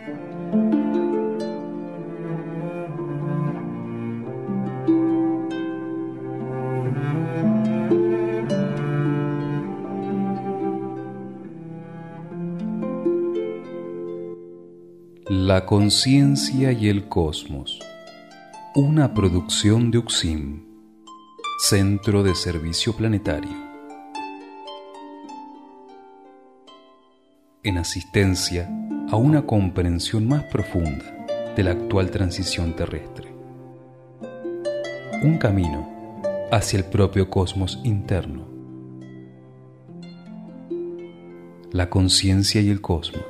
La conciencia y el cosmos, una producción de UCSIM, Centro de Servicio Planetario, en asistencia a una comprensión más profunda de la actual transición terrestre. Un camino hacia el propio cosmos interno. La conciencia y el cosmos.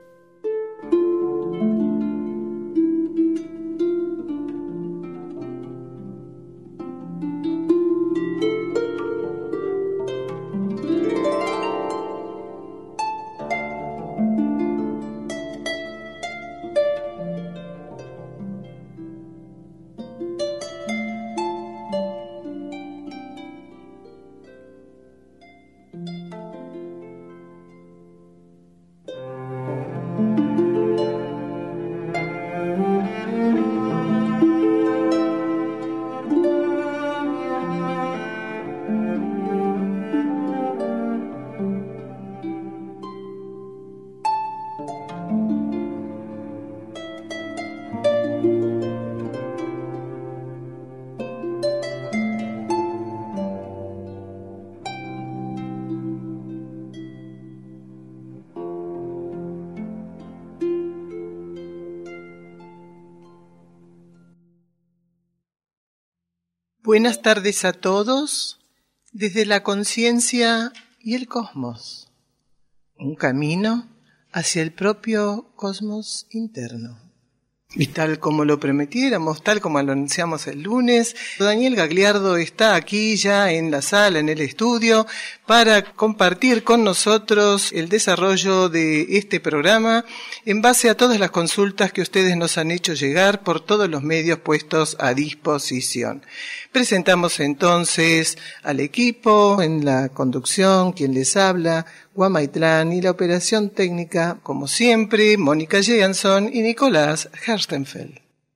Buenas tardes a todos, desde la conciencia y el cosmos, un camino hacia el propio cosmos interno. Y tal como lo prometiéramos, tal como lo anunciamos el lunes, Daniel Gagliardo está aquí ya en la sala, en el estudio, para compartir con nosotros el desarrollo de este programa en base a todas las consultas que ustedes nos han hecho llegar por todos los medios puestos a disposición. Presentamos entonces al equipo en la conducción, quien les habla, Guamaitlán, y la operación técnica, como siempre, Mónica Jansson y Nicolás Herstenfeld.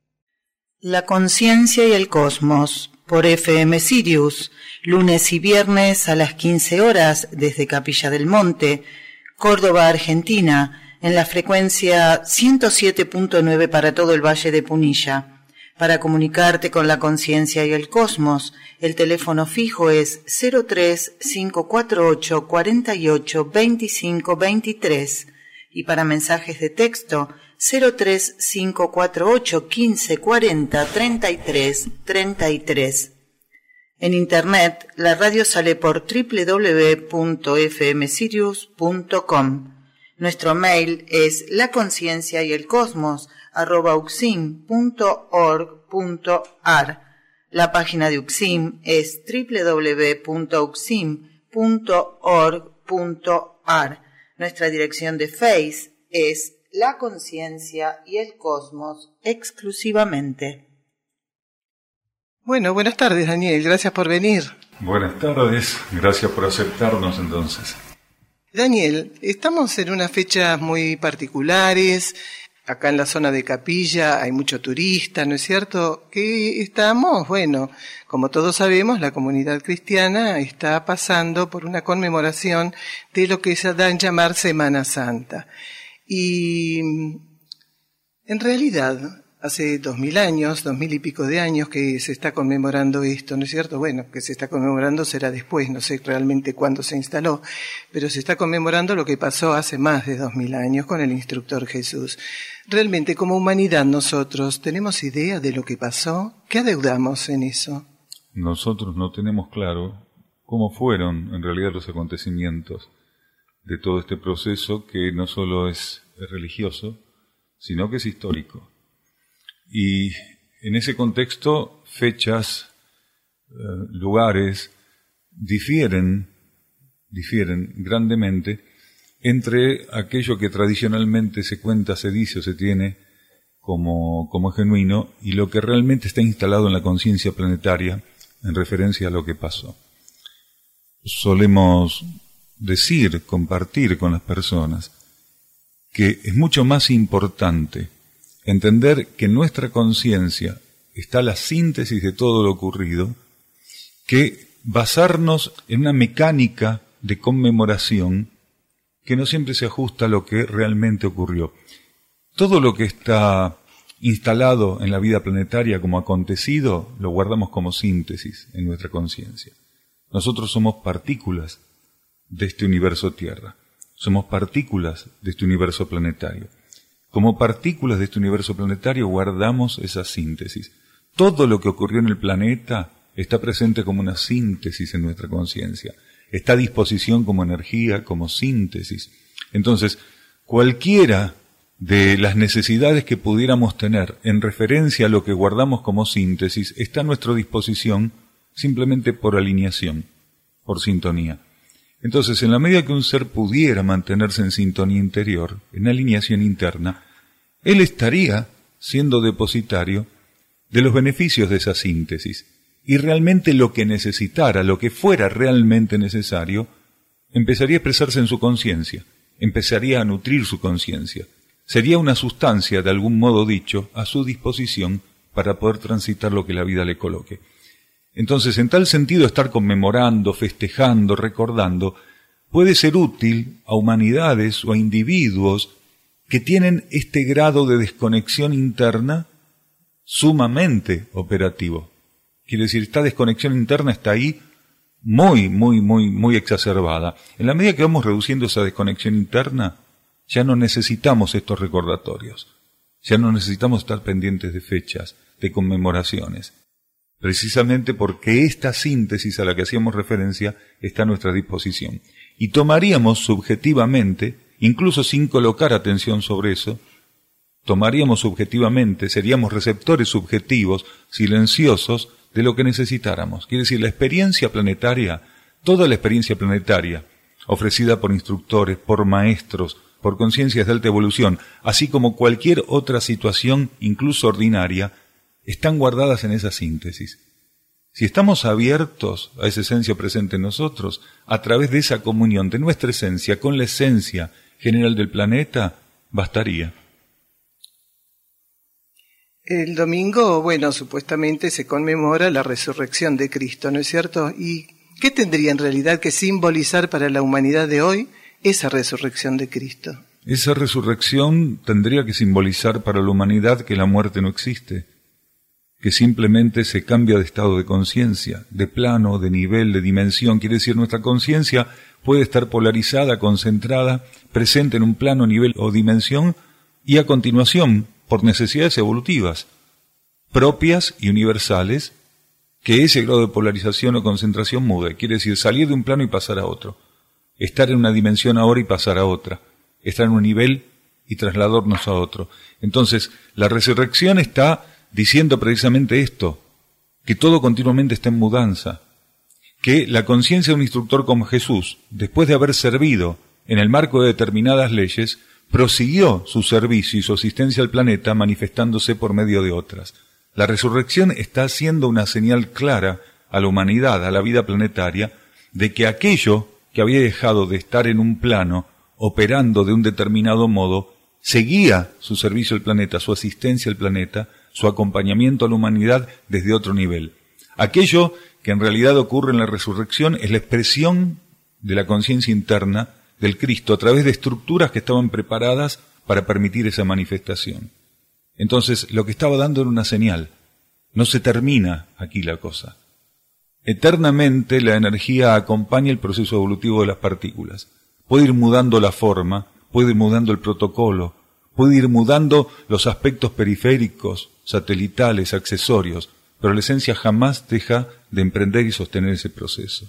La conciencia y el cosmos, por FM Sirius, lunes y viernes a las 15 horas desde Capilla del Monte, Córdoba, Argentina, en la frecuencia 107.9 para todo el Valle de Punilla. Para comunicarte con la conciencia y el cosmos, el teléfono fijo es 03-548 48 25 23 y para mensajes de texto 03-548 15 40 33 33. En internet, la radio sale por www.fmsirius.com. Nuestro mail es laconcienciayelcosmos@ucsim.org.ar. La página de UCSIM es www.ucsim.org.ar. Nuestra dirección de Face es La Conciencia y el Cosmos exclusivamente. Bueno, buenas tardes, Daniel, gracias por venir. Buenas tardes, gracias por aceptarnos entonces. Daniel, estamos en unas fechas muy particulares. Acá en la zona de Capilla hay mucho turista, ¿no es cierto? Que estamos, bueno, como todos sabemos, la comunidad cristiana está pasando por una conmemoración de lo que se da en llamar Semana Santa. Y en realidad, hace 2000 años, 2000 y pico de años que se está conmemorando esto, ¿no es cierto? Bueno, que se está conmemorando será después, no sé realmente cuándo se instaló, pero se está conmemorando lo que pasó hace más de 2000 años con el instructor Jesús. Realmente, como humanidad, nosotros tenemos idea de lo que pasó. ¿Qué adeudamos en eso? Nosotros no tenemos claro cómo fueron en realidad los acontecimientos de todo este proceso que no solo es religioso, sino que es histórico. Y en ese contexto, fechas, lugares, difieren grandemente entre aquello que tradicionalmente se cuenta, se dice o se tiene como genuino y lo que realmente está instalado en la conciencia planetaria en referencia a lo que pasó. Solemos decir, compartir con las personas que es mucho más importante entender que en nuestra conciencia está la síntesis de todo lo ocurrido, que basarnos en una mecánica de conmemoración que no siempre se ajusta a lo que realmente ocurrió. Todo lo que está instalado en la vida planetaria como acontecido, lo guardamos como síntesis en nuestra conciencia. Nosotros somos partículas de este universo Tierra, somos partículas de este universo planetario. Como partículas de este universo planetario guardamos esa síntesis. Todo lo que ocurrió en el planeta está presente como una síntesis en nuestra conciencia, está a disposición como energía, como síntesis. Entonces, cualquiera de las necesidades que pudiéramos tener en referencia a lo que guardamos como síntesis está a nuestra disposición simplemente por alineación, por sintonía. Entonces, en la medida que un ser pudiera mantenerse en sintonía interior, en alineación interna, él estaría siendo depositario de los beneficios de esa síntesis. Y realmente lo que necesitara, lo que fuera realmente necesario, empezaría a expresarse en su conciencia, empezaría a nutrir su conciencia. Sería una sustancia, de algún modo dicho, a su disposición para poder transitar lo que la vida le coloque. Entonces, en tal sentido, estar conmemorando, festejando, recordando, puede ser útil a humanidades o a individuos que tienen este grado de desconexión interna sumamente operativo. Quiere decir, esta desconexión interna está ahí muy exacerbada. En la medida que vamos reduciendo esa desconexión interna, ya no necesitamos estos recordatorios. Ya no necesitamos estar pendientes de fechas, de conmemoraciones. Precisamente porque esta síntesis a la que hacíamos referencia está a nuestra disposición. Y tomaríamos subjetivamente, incluso sin colocar atención sobre eso, tomaríamos subjetivamente, seríamos receptores subjetivos, silenciosos, de lo que necesitáramos. Quiere decir, la experiencia planetaria, toda la experiencia planetaria, ofrecida por instructores, por maestros, por conciencias de alta evolución, así como cualquier otra situación, incluso ordinaria, están guardadas en esa síntesis. Si estamos abiertos a esa esencia presente en nosotros, a través de esa comunión de nuestra esencia con la esencia general del planeta, bastaría. El domingo, supuestamente se conmemora la resurrección de Cristo, ¿no es cierto? ¿Y qué tendría en realidad que simbolizar para la humanidad de hoy esa resurrección de Cristo? Esa resurrección tendría que simbolizar para la humanidad que la muerte no existe, que simplemente se cambia de estado de conciencia, de plano, de nivel, de dimensión. Quiere decir, nuestra conciencia puede estar polarizada, concentrada, presente en un plano, nivel o dimensión, y a continuación, por necesidades evolutivas, propias y universales, que ese grado de polarización o concentración mude. Quiere decir, salir de un plano y pasar a otro, estar en una dimensión ahora y pasar a otra, estar en un nivel y trasladarnos a otro. Entonces, la resurrección está diciendo precisamente esto, que todo continuamente está en mudanza, que la conciencia de un instructor como Jesús, después de haber servido en el marco de determinadas leyes, prosiguió su servicio y su asistencia al planeta manifestándose por medio de otras. La resurrección está haciendo una señal clara a la humanidad, a la vida planetaria, de que aquello que había dejado de estar en un plano, operando de un determinado modo, seguía su servicio al planeta, su asistencia al planeta, su acompañamiento a la humanidad desde otro nivel. Aquello que en realidad ocurre en la resurrección es la expresión de la conciencia interna del Cristo a través de estructuras que estaban preparadas para permitir esa manifestación. Entonces, lo que estaba dando era una señal. No se termina aquí la cosa. Eternamente la energía acompaña el proceso evolutivo de las partículas. Puede ir mudando la forma, puede ir mudando el protocolo, puede ir mudando los aspectos periféricos, satelitales, accesorios, pero la esencia jamás deja de emprender y sostener ese proceso.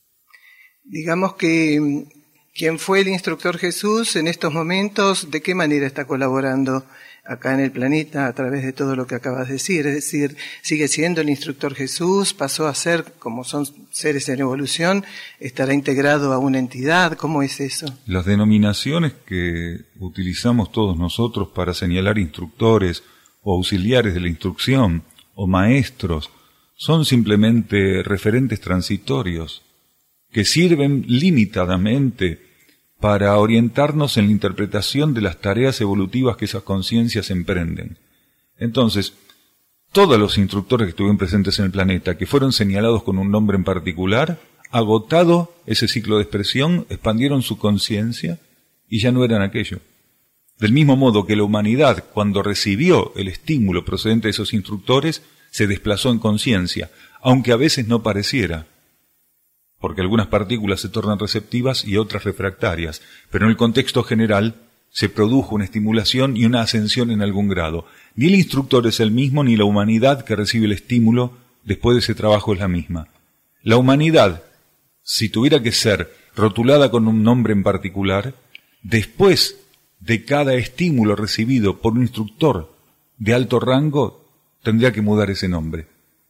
Digamos que quien fue el instructor Jesús en estos momentos, ¿de qué manera está colaborando acá en el planeta a través de todo lo que acabas de decir? Es decir, sigue siendo el instructor Jesús, pasó a ser, como son seres en evolución, estará integrado a una entidad. ¿Cómo es eso? Las denominaciones que utilizamos todos nosotros para señalar instructores o auxiliares de la instrucción o maestros son simplemente referentes transitorios que sirven limitadamente para orientarnos en la interpretación de las tareas evolutivas que esas conciencias emprenden. Entonces, todos los instructores que estuvieron presentes en el planeta, que fueron señalados con un nombre en particular, agotado ese ciclo de expresión, expandieron su conciencia y ya no eran aquello. Del mismo modo que la humanidad, cuando recibió el estímulo procedente de esos instructores, se desplazó en conciencia, aunque a veces no pareciera, porque algunas partículas se tornan receptivas y otras refractarias, pero en el contexto general se produjo una estimulación y una ascensión en algún grado. Ni el instructor es el mismo, ni la humanidad que recibe el estímulo después de ese trabajo es la misma. La humanidad, si tuviera que ser rotulada con un nombre en particular, después de cada estímulo recibido por un instructor de alto rango, tendría que mudar ese nombre.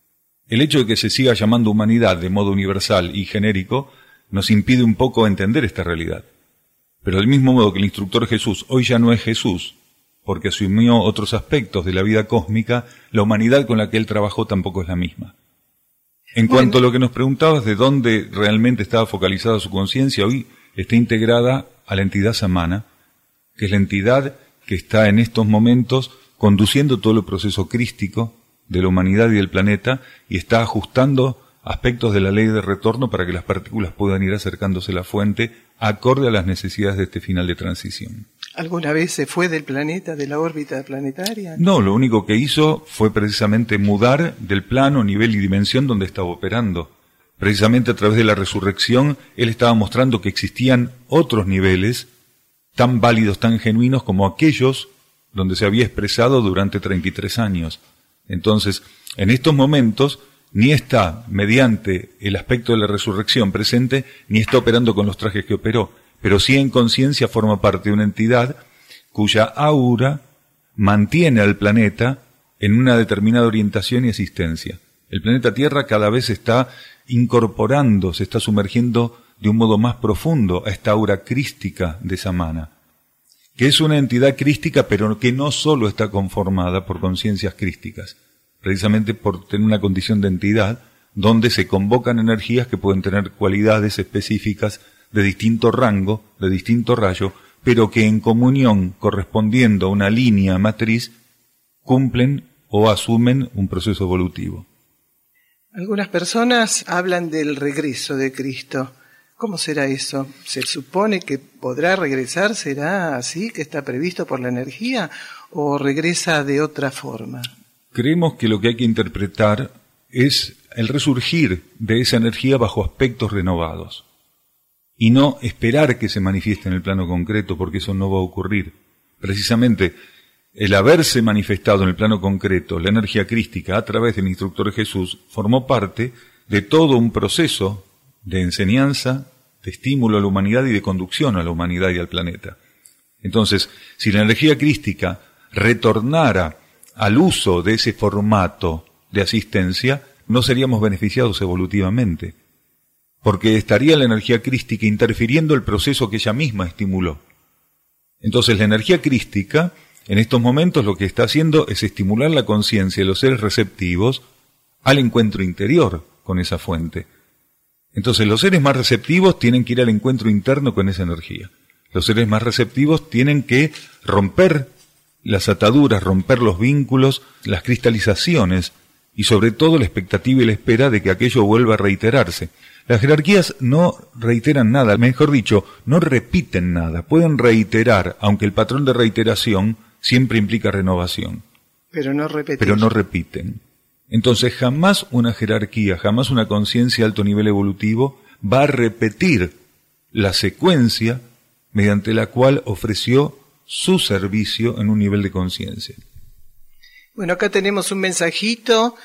El hecho de que se siga llamando humanidad de modo universal y genérico nos impide un poco entender esta realidad. Pero del mismo modo que el instructor Jesús hoy ya no es Jesús, porque asumió otros aspectos de la vida cósmica, la humanidad con la que él trabajó tampoco es la misma. En cuanto a lo que nos preguntabas de dónde realmente estaba focalizada su conciencia, hoy está integrada a la entidad samana, que es la entidad que está en estos momentos conduciendo todo el proceso crístico de la humanidad y del planeta y está ajustando aspectos de la ley de retorno para que las partículas puedan ir acercándose a la fuente acorde a las necesidades de este final de transición. ¿Alguna vez se fue del planeta, de la órbita planetaria? No, lo único que hizo fue precisamente mudar del plano, nivel y dimensión donde estaba operando. Precisamente a través de la resurrección, él estaba mostrando que existían otros niveles tan válidos, tan genuinos como aquellos donde se había expresado durante 33 años. Entonces, en estos momentos, ni está mediante el aspecto de la resurrección presente, ni está operando con los trajes que operó, pero sí en conciencia forma parte de una entidad cuya aura mantiene al planeta en una determinada orientación y existencia. El planeta Tierra cada vez se está incorporando, se está sumergiendo de un modo más profundo a esta aura crística de Samana, que es una entidad crística, pero que no solo está conformada por conciencias crísticas, precisamente por tener una condición de entidad donde se convocan energías que pueden tener cualidades específicas de distinto rango, de distinto rayo, pero que en comunión, correspondiendo a una línea matriz, cumplen o asumen un proceso evolutivo. Algunas personas hablan del regreso de Cristo. ¿Cómo será eso? ¿Se supone que podrá regresar? ¿Será así, que está previsto por la energía? ¿O regresa de otra forma? Creemos que lo que hay que interpretar es el resurgir de esa energía bajo aspectos renovados. Y no esperar que se manifieste en el plano concreto, porque eso no va a ocurrir. Precisamente, el haberse manifestado en el plano concreto la energía crística a través del instructor Jesús formó parte de todo un proceso de enseñanza, de estímulo a la humanidad y de conducción a la humanidad y al planeta. Entonces, si la energía crística retornara al uso de ese formato de asistencia, no seríamos beneficiados evolutivamente, porque estaría la energía crística interfiriendo el proceso que ella misma estimuló. Entonces, la energía crística, en estos momentos lo que está haciendo es estimular la conciencia de los seres receptivos al encuentro interior con esa fuente. Entonces, los seres más receptivos tienen que ir al encuentro interno con esa energía. Los seres más receptivos tienen que romper las ataduras, romper los vínculos, las cristalizaciones y sobre todo la expectativa y la espera de que aquello vuelva a reiterarse. Las jerarquías no reiteran nada, mejor dicho, no repiten nada. Pueden reiterar, aunque el patrón de reiteración siempre implica renovación. Pero no repiten. Entonces jamás una jerarquía, jamás una conciencia de alto nivel evolutivo va a repetir la secuencia mediante la cual ofreció su servicio en un nivel de conciencia. Bueno, acá tenemos un mensajito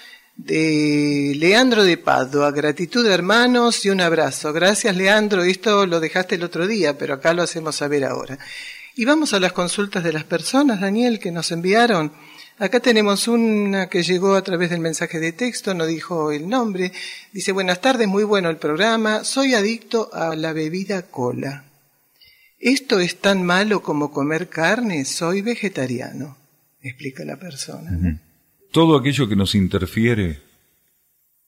de Leandro de Padua. Gratitud, hermanos, y un abrazo. Gracias, Leandro. Esto lo dejaste el otro día, pero acá lo hacemos saber ahora. Y vamos a las consultas de las personas, Daniel, que nos enviaron. Acá tenemos una que llegó a través del mensaje de texto, no dijo el nombre. Dice, buenas tardes, muy bueno el programa. Soy adicto a la bebida cola. ¿Esto es tan malo como comer carne? Soy vegetariano, explica la persona. ¿No? Todo aquello que nos interfiere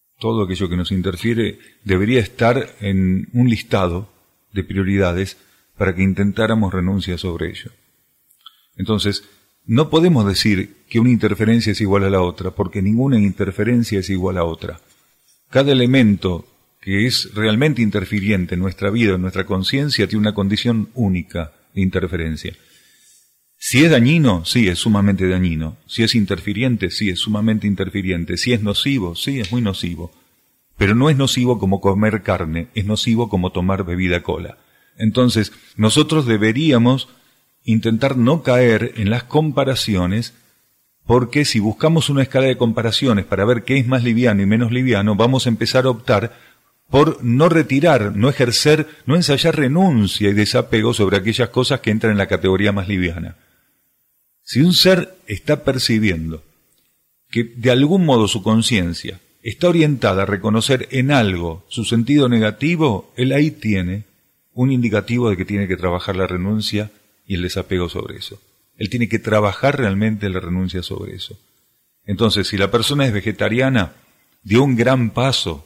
debería estar en un listado de prioridades para que intentáramos renuncia sobre ello. Entonces, no podemos decir que una interferencia es igual a la otra, porque ninguna interferencia es igual a otra. Cada elemento que es realmente interfiriente en nuestra vida, en nuestra conciencia, tiene una condición única de interferencia. Si es dañino, sí, es sumamente dañino. Si es interfiriente, sí, es sumamente interfiriente. Si es nocivo, sí, es muy nocivo. Pero no es nocivo como comer carne, es nocivo como tomar bebida cola. Entonces, nosotros deberíamos intentar no caer en las comparaciones, porque si buscamos una escala de comparaciones para ver qué es más liviano y menos liviano, vamos a empezar a optar por no retirar, no ejercer, no ensayar renuncia y desapego sobre aquellas cosas que entran en la categoría más liviana. Si un ser está percibiendo que de algún modo su conciencia está orientada a reconocer en algo su sentido negativo, él ahí tiene un indicativo de que tiene que trabajar la renuncia y el desapego sobre eso. Él tiene que trabajar realmente la renuncia sobre eso. Entonces, si la persona es vegetariana, dio un gran paso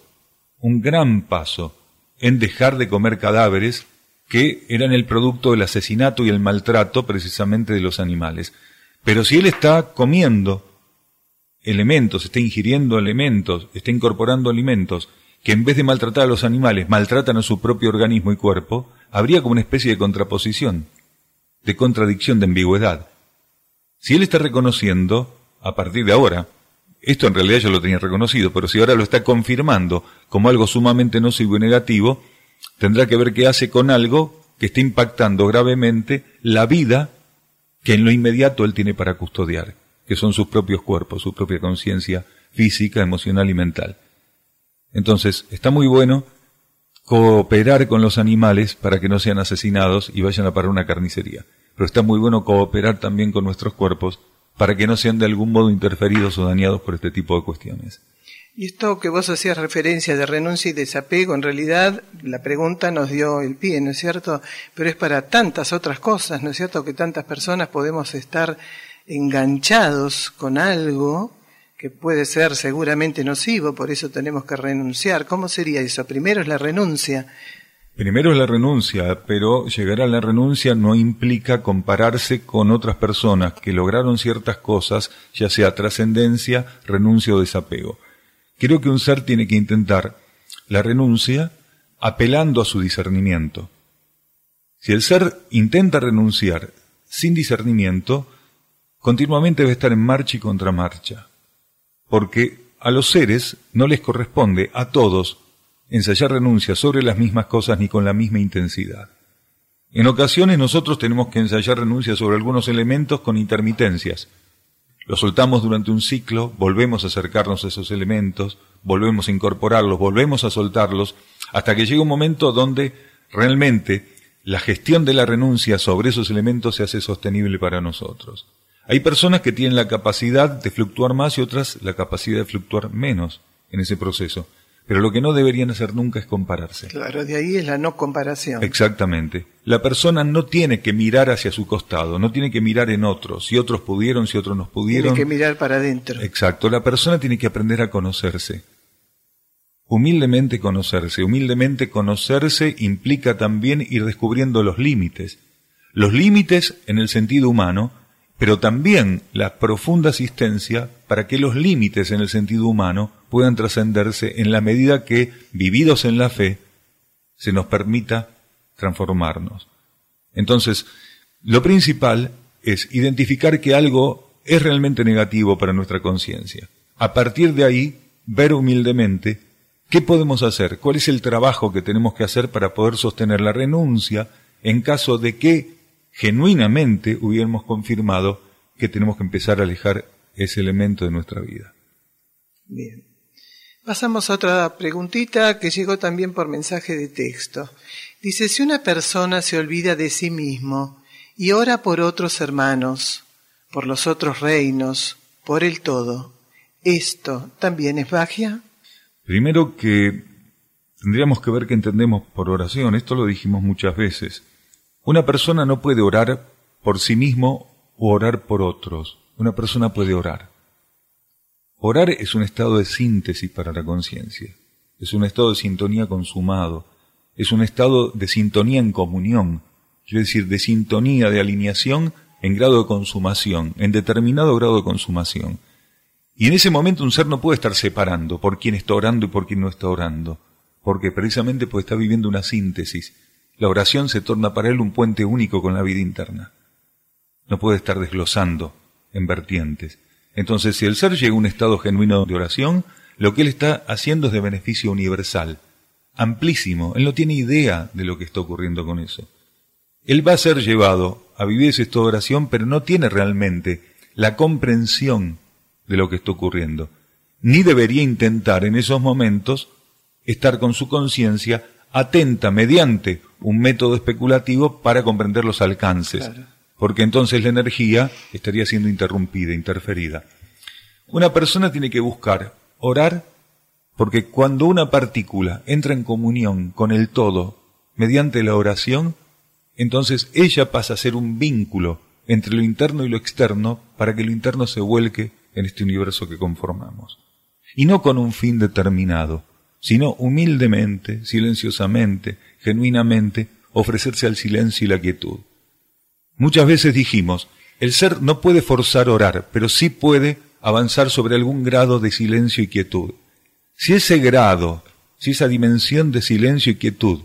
en dejar de comer cadáveres que eran el producto del asesinato y el maltrato precisamente de los animales. Pero si él está comiendo elementos, está ingiriendo elementos, está incorporando alimentos que en vez de maltratar a los animales, maltratan a su propio organismo y cuerpo, habría como una especie de contraposición, de contradicción, de ambigüedad. Si él está reconociendo, a partir de ahora, esto en realidad ya lo tenía reconocido, pero si ahora lo está confirmando como algo sumamente nocivo y negativo, tendrá que ver qué hace con algo que está impactando gravemente la vida que en lo inmediato él tiene para custodiar, que son sus propios cuerpos, su propia conciencia física, emocional y mental. Entonces, está muy bueno cooperar con los animales para que no sean asesinados y vayan a parar una carnicería. Pero está muy bueno cooperar también con nuestros cuerpos para que no sean de algún modo interferidos o dañados por este tipo de cuestiones. Y esto que vos hacías referencia de renuncia y desapego, en realidad la pregunta nos dio el pie, ¿no es cierto? Pero es para tantas otras cosas, ¿no es cierto? Que tantas personas podemos estar enganchados con algo que puede ser seguramente nocivo, por eso tenemos que renunciar. ¿Cómo sería eso? Primero es la renuncia. Primero es la renuncia, pero llegar a la renuncia no implica compararse con otras personas que lograron ciertas cosas, ya sea trascendencia, renuncia o desapego. Creo que un ser tiene que intentar la renuncia apelando a su discernimiento. Si el ser intenta renunciar sin discernimiento, continuamente debe estar en marcha y contramarcha, porque a los seres no les corresponde, a todos, ensayar renuncia sobre las mismas cosas ni con la misma intensidad. En ocasiones nosotros tenemos que ensayar renuncia sobre algunos elementos con intermitencias. Los soltamos durante un ciclo, volvemos a acercarnos a esos elementos, volvemos a incorporarlos, volvemos a soltarlos, hasta que llega un momento donde realmente la gestión de la renuncia sobre esos elementos se hace sostenible para nosotros. Hay personas que tienen la capacidad de fluctuar más y otras la capacidad de fluctuar menos en ese proceso. Pero lo que no deberían hacer nunca es compararse. Claro, de ahí es la no comparación. Exactamente. La persona no tiene que mirar hacia su costado, no tiene que mirar en otros. Si otros pudieron, si otros no pudieron. Tiene que mirar para adentro. Exacto. La persona tiene que aprender a conocerse. Humildemente conocerse. Humildemente conocerse implica también ir descubriendo los límites. Los límites en el sentido humano, pero también la profunda asistencia para que los límites en el sentido humano puedan trascenderse en la medida que, vividos en la fe, se nos permita transformarnos. Entonces, lo principal es identificar que algo es realmente negativo para nuestra conciencia. A partir de ahí, ver humildemente qué podemos hacer, cuál es el trabajo que tenemos que hacer para poder sostener la renuncia en caso de que genuinamente hubiéramos confirmado que tenemos que empezar a alejar ese elemento de nuestra vida. Bien. Pasamos a otra preguntita que llegó también por mensaje de texto. Dice, si una persona se olvida de sí mismo y ora por otros hermanos, por los otros reinos, por el todo, ¿esto también es magia? Primero que tendríamos que ver qué entendemos por oración. Esto lo dijimos muchas veces. Una persona no puede orar por sí mismo o orar por otros. Una persona puede orar. Orar es un estado de síntesis para la conciencia. Es un estado de sintonía consumado. Es un estado de sintonía en comunión. quiere decir de sintonía, de alineación en grado de consumación, en determinado grado de consumación. Y en ese momento un ser no puede estar separando por quién está orando y por quién no está orando, porque precisamente puede estar viviendo una síntesis. La oración se torna para él un puente único con la vida interna. No puede estar desglosando en vertientes. Entonces, si el ser llega a un estado genuino de oración, lo que él está haciendo es de beneficio universal, amplísimo. Él no tiene idea de lo que está ocurriendo con eso. Él va a ser llevado a vivir ese estado de oración, pero no tiene realmente la comprensión de lo que está ocurriendo. Ni debería intentar en esos momentos estar con su conciencia atenta mediante un método especulativo para comprender los alcances. Claro. Porque entonces la energía estaría siendo interrumpida, interferida. Una persona tiene que buscar orar, porque cuando una partícula entra en comunión con el todo mediante la oración, entonces ella pasa a ser un vínculo entre lo interno y lo externo para que lo interno se vuelque en este universo que conformamos. Y no con un fin determinado, sino humildemente, silenciosamente, genuinamente, ofrecerse al silencio y la quietud. Muchas veces dijimos, el ser no puede forzar orar, pero sí puede avanzar sobre algún grado de silencio y quietud. Si ese grado, si esa dimensión de silencio y quietud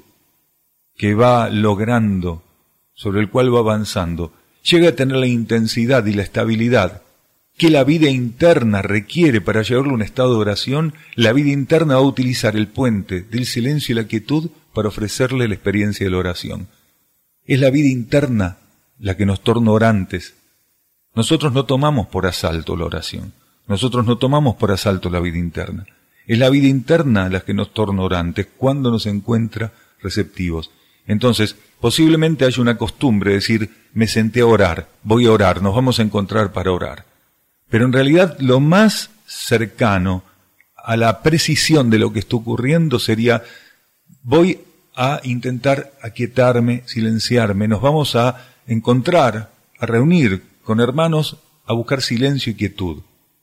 que va logrando, sobre el cual va avanzando, llega a tener la intensidad y la estabilidad que la vida interna requiere para llevarlo a un estado de oración, la vida interna va a utilizar el puente del silencio y la quietud para ofrecerle la experiencia de la oración. Es la vida interna la que nos torna orantes. Nosotros no tomamos por asalto la oración, nosotros no tomamos por asalto la vida interna. Es la vida interna la que nos torna orantes cuando nos encuentra receptivos. Entonces, posiblemente haya una costumbre de decir, me senté a orar, voy a orar, nos vamos a encontrar para orar. Pero en realidad lo más cercano a la precisión de lo que está ocurriendo sería, voy a intentar aquietarme, silenciarme, nos vamos a encontrar, a reunir con hermanos, a buscar silencio y quietud.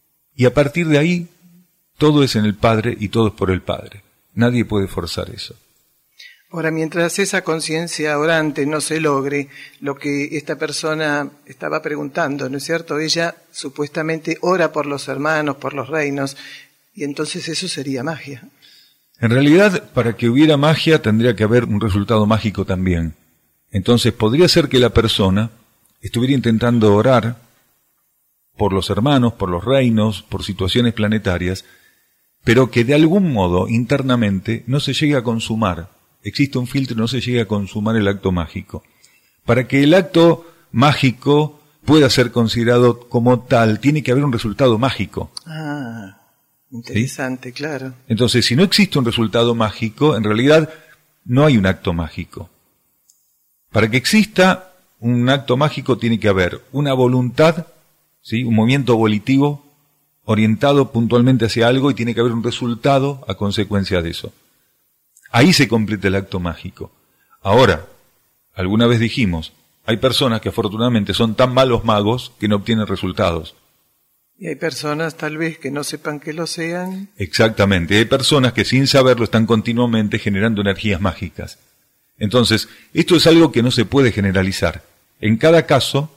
Y a partir de ahí, todo es en el Padre y todo es por el Padre. Nadie puede forzar eso. Ahora, mientras esa conciencia orante no se logre, lo que esta persona estaba preguntando, ¿no es cierto? Ella supuestamente ora por los hermanos, por los reinos, y entonces eso sería magia. En realidad, para que hubiera magia tendría que haber un resultado mágico también. Entonces podría ser que la persona estuviera intentando orar por los hermanos, por los reinos, por situaciones planetarias, pero que de algún modo internamente no se llegue a consumar. Existe un filtro, no se llega a consumar el acto mágico. Para que el acto mágico pueda ser considerado como tal, tiene que haber un resultado mágico. Ah, interesante, ¿sí? Claro. Entonces, si no existe un resultado mágico, en realidad no hay un acto mágico. Para que exista un acto mágico tiene que haber una voluntad, ¿sí? Un movimiento volitivo orientado puntualmente hacia algo y tiene que haber un resultado a consecuencia de eso. Ahí se completa el acto mágico. Ahora, alguna vez dijimos, hay personas que afortunadamente son tan malos magos que no obtienen resultados. Y hay personas tal vez que no sepan que lo sean. Exactamente, hay personas que sin saberlo están continuamente generando energías mágicas. Entonces, esto es algo que no se puede generalizar. En cada caso,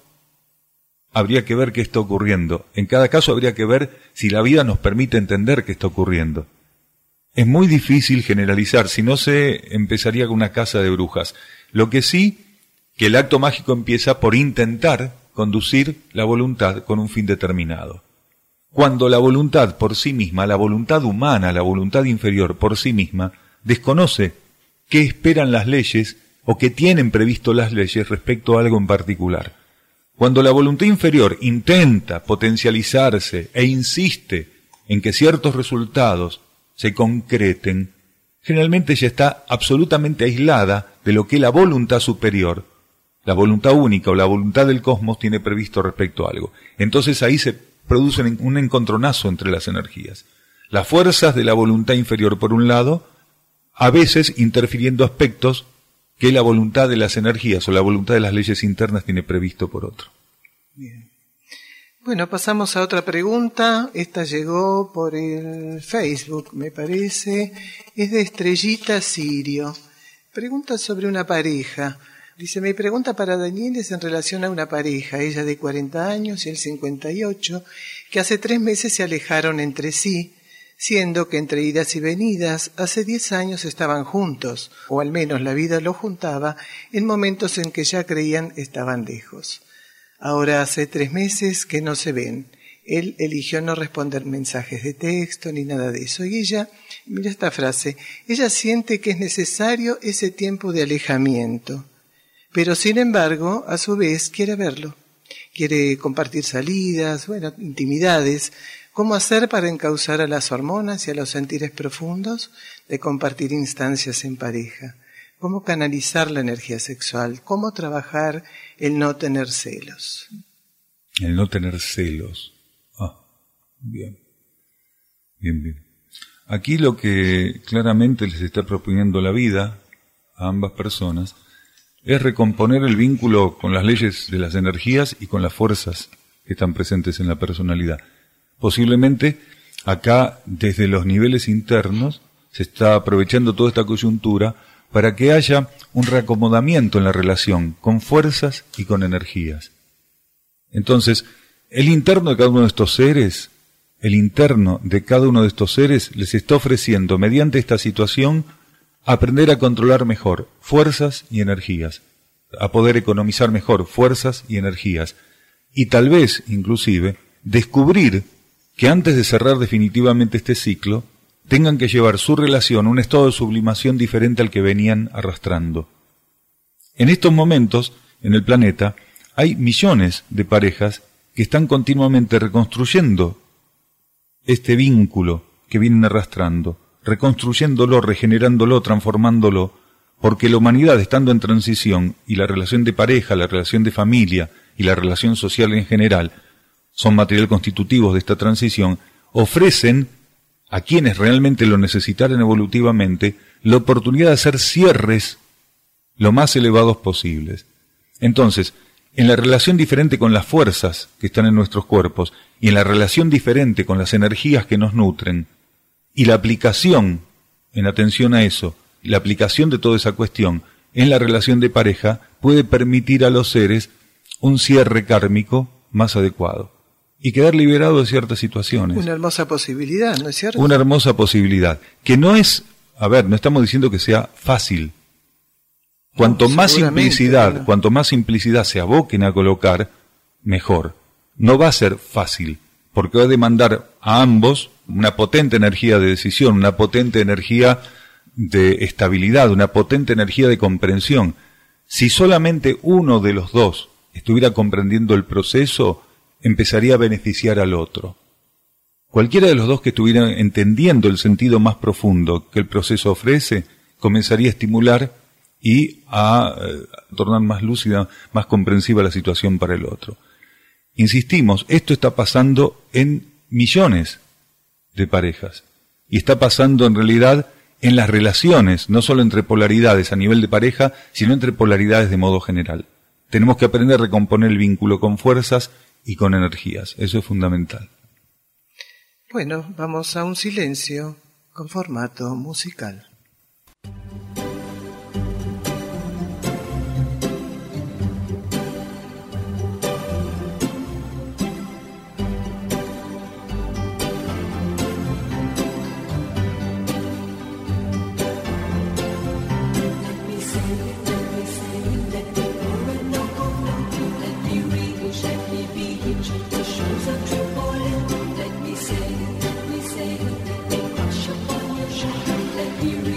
habría que ver qué está ocurriendo. En cada caso habría que ver si la vida nos permite entender qué está ocurriendo. Es muy difícil generalizar, si no se empezaría con una casa de brujas. Lo que sí, que el acto mágico empieza por intentar conducir la voluntad con un fin determinado. Cuando la voluntad por sí misma, la voluntad humana, la voluntad inferior por sí misma, desconoce qué esperan las leyes o qué tienen previsto las leyes respecto a algo en particular. Cuando la voluntad inferior intenta potencializarse e insiste en que ciertos resultados se concreten, generalmente ya está absolutamente aislada de lo que la voluntad superior, la voluntad única o la voluntad del cosmos tiene previsto respecto a algo. Entonces ahí se produce un encontronazo entre las energías. Las fuerzas de la voluntad inferior por un lado, a veces interfiriendo aspectos que la voluntad de las energías o la voluntad de las leyes internas tiene previsto por otro. Bien. Bueno, pasamos a otra pregunta. Esta llegó por el Facebook, me parece. Es de Estrellita Sirio. Pregunta sobre una pareja. Dice, mi pregunta para Daniel es en relación a una pareja, ella de 40 años y él 58, que hace 3 meses se alejaron entre sí, siendo que entre idas y venidas hace 10 años estaban juntos, o al menos la vida los juntaba en momentos en que ya creían estaban lejos. Ahora hace 3 meses que no se ven. Él eligió no responder mensajes de texto ni nada de eso. Y ella, mira esta frase, ella siente que es necesario ese tiempo de alejamiento. Pero sin embargo, a su vez, quiere verlo. Quiere compartir salidas, intimidades. ¿Cómo hacer para encauzar a las hormonas y a los sentires profundos de compartir instancias en pareja? ¿Cómo canalizar la energía sexual? ¿Cómo trabajar el no tener celos? El no tener celos. Bien. Aquí lo que claramente les está proponiendo la vida a ambas personas es recomponer el vínculo con las leyes de las energías y con las fuerzas que están presentes en la personalidad. Posiblemente acá, desde los niveles internos, se está aprovechando toda esta coyuntura para que haya un reacomodamiento en la relación con fuerzas y con energías. Entonces, el interno de cada uno de estos seres les está ofreciendo, mediante esta situación, aprender a controlar mejor fuerzas y energías, a poder economizar mejor fuerzas y energías, y tal vez, inclusive, descubrir que antes de cerrar definitivamente este ciclo, tengan que llevar su relación a un estado de sublimación diferente al que venían arrastrando. En estos momentos, en el planeta, hay millones de parejas que están continuamente reconstruyendo este vínculo que vienen arrastrando, reconstruyéndolo, regenerándolo, transformándolo, porque la humanidad, estando en transición, y la relación de pareja, la relación de familia y la relación social en general, son material constitutivos de esta transición, ofrecen a quienes realmente lo necesitaran evolutivamente la oportunidad de hacer cierres lo más elevados posibles. Entonces, en la relación diferente con las fuerzas que están en nuestros cuerpos y en la relación diferente con las energías que nos nutren, y la aplicación, en atención a eso, la aplicación de toda esa cuestión en la relación de pareja puede permitir a los seres un cierre kármico más adecuado y quedar liberado de ciertas situaciones. Una hermosa posibilidad, ¿no es cierto? Una hermosa posibilidad, que no es, no estamos diciendo que sea fácil. Cuanto más simplicidad se aboquen a colocar, mejor. No va a ser fácil, porque va a demandar a ambos una potente energía de decisión, una potente energía de estabilidad, una potente energía de comprensión. Si solamente uno de los dos estuviera comprendiendo el proceso, empezaría a beneficiar al otro. Cualquiera de los dos que estuviera entendiendo el sentido más profundo que el proceso ofrece, comenzaría a estimular y a tornar más lúcida, más comprensiva la situación para el otro. Insistimos, esto está pasando en millones de parejas y está pasando en realidad en las relaciones, no solo entre polaridades a nivel de pareja, sino entre polaridades de modo general. Tenemos que aprender a recomponer el vínculo con fuerzas y con energías, eso es fundamental. Bueno, vamos a un silencio con formato musical. Let me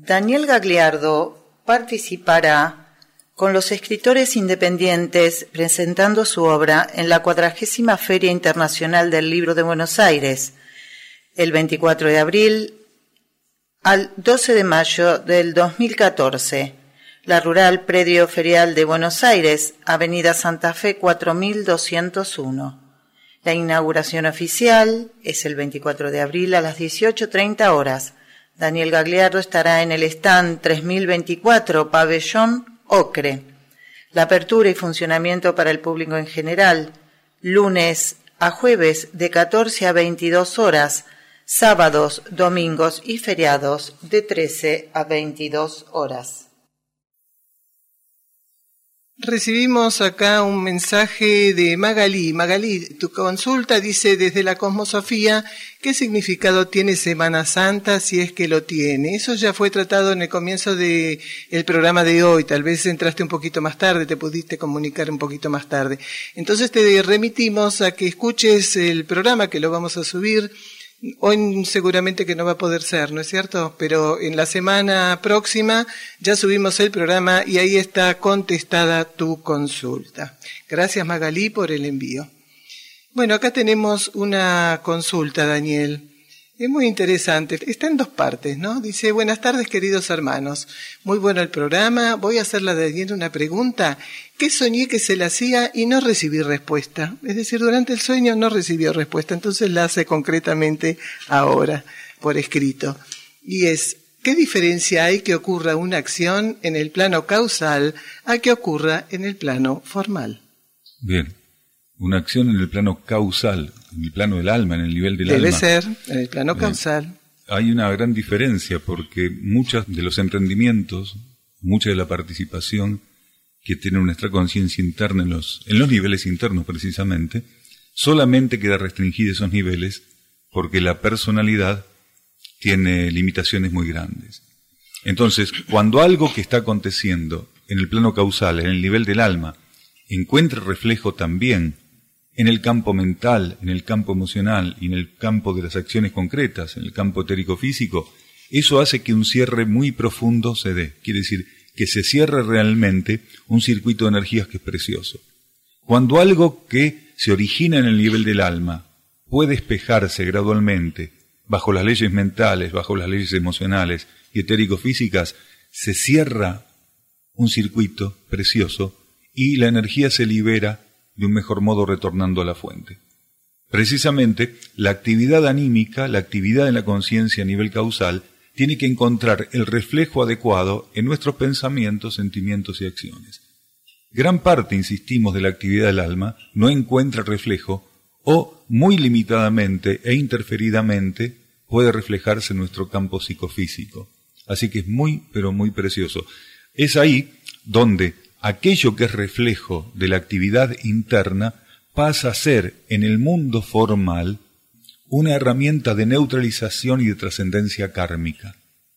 Daniel Gagliardo participará con los escritores independientes presentando su obra en la 40ª Feria Internacional del Libro de Buenos Aires, el 24 de abril al 12 de mayo del 2014. La Rural Predio Ferial de Buenos Aires, Avenida Santa Fe 4201. La inauguración oficial es el 24 de abril a las 18:30 horas. Daniel Gagliardo estará en el stand 3024, Pabellón Ocre. La apertura y funcionamiento para el público en general, lunes a jueves de 14 a 22 horas, sábados, domingos y feriados de 13 a 22 horas. Recibimos acá un mensaje de Magalí. Magalí, tu consulta dice desde la Cosmosofía, ¿qué significado tiene Semana Santa si es que lo tiene? Eso ya fue tratado en el comienzo del programa de hoy. Tal vez entraste un poquito más tarde, te pudiste comunicar un poquito más tarde. Entonces te remitimos a que escuches el programa que lo vamos a subir. Hoy seguramente que no va a poder ser, ¿no es cierto? Pero en la semana próxima ya subimos el programa y ahí está contestada tu consulta. Gracias, Magalí, por el envío. Bueno, acá tenemos una consulta, Daniel. Es muy interesante. Está en dos partes, ¿no? Dice, buenas tardes, queridos hermanos. Muy bueno el programa. Voy a hacerle a Daniel una pregunta que soñé que se la hacía y no recibí respuesta. Es decir, durante el sueño no recibió respuesta. Entonces la hace concretamente ahora, por escrito. Y es, ¿qué diferencia hay que ocurra una acción en el plano causal a que ocurra en el plano formal? Bien. Una acción en el plano causal, en el plano del alma, en el nivel del alma. Debe ser, en el plano causal. Hay una gran diferencia porque muchos de los emprendimientos, mucha de la participación que tiene nuestra conciencia interna en los niveles internos precisamente, solamente queda restringida a esos niveles porque la personalidad tiene limitaciones muy grandes. Entonces, cuando algo que está aconteciendo en el plano causal, en el nivel del alma, encuentra reflejo también en el campo mental, en el campo emocional y en el campo de las acciones concretas, en el campo etérico-físico, eso hace que un cierre muy profundo se dé. Quiere decir que se cierre realmente un circuito de energías que es precioso. Cuando algo que se origina en el nivel del alma puede espejarse gradualmente bajo las leyes mentales, bajo las leyes emocionales y etérico-físicas, se cierra un circuito precioso y la energía se libera de un mejor modo retornando a la fuente. Precisamente, la actividad anímica, la actividad en la conciencia a nivel causal, tiene que encontrar el reflejo adecuado en nuestros pensamientos, sentimientos y acciones. Gran parte, insistimos, de la actividad del alma no encuentra reflejo o, muy limitadamente e interferidamente, puede reflejarse en nuestro campo psicofísico. Así que es muy, pero muy precioso. Es ahí donde aquello que es reflejo de la actividad interna pasa a ser, en el mundo formal, una herramienta de neutralización y de trascendencia kármica.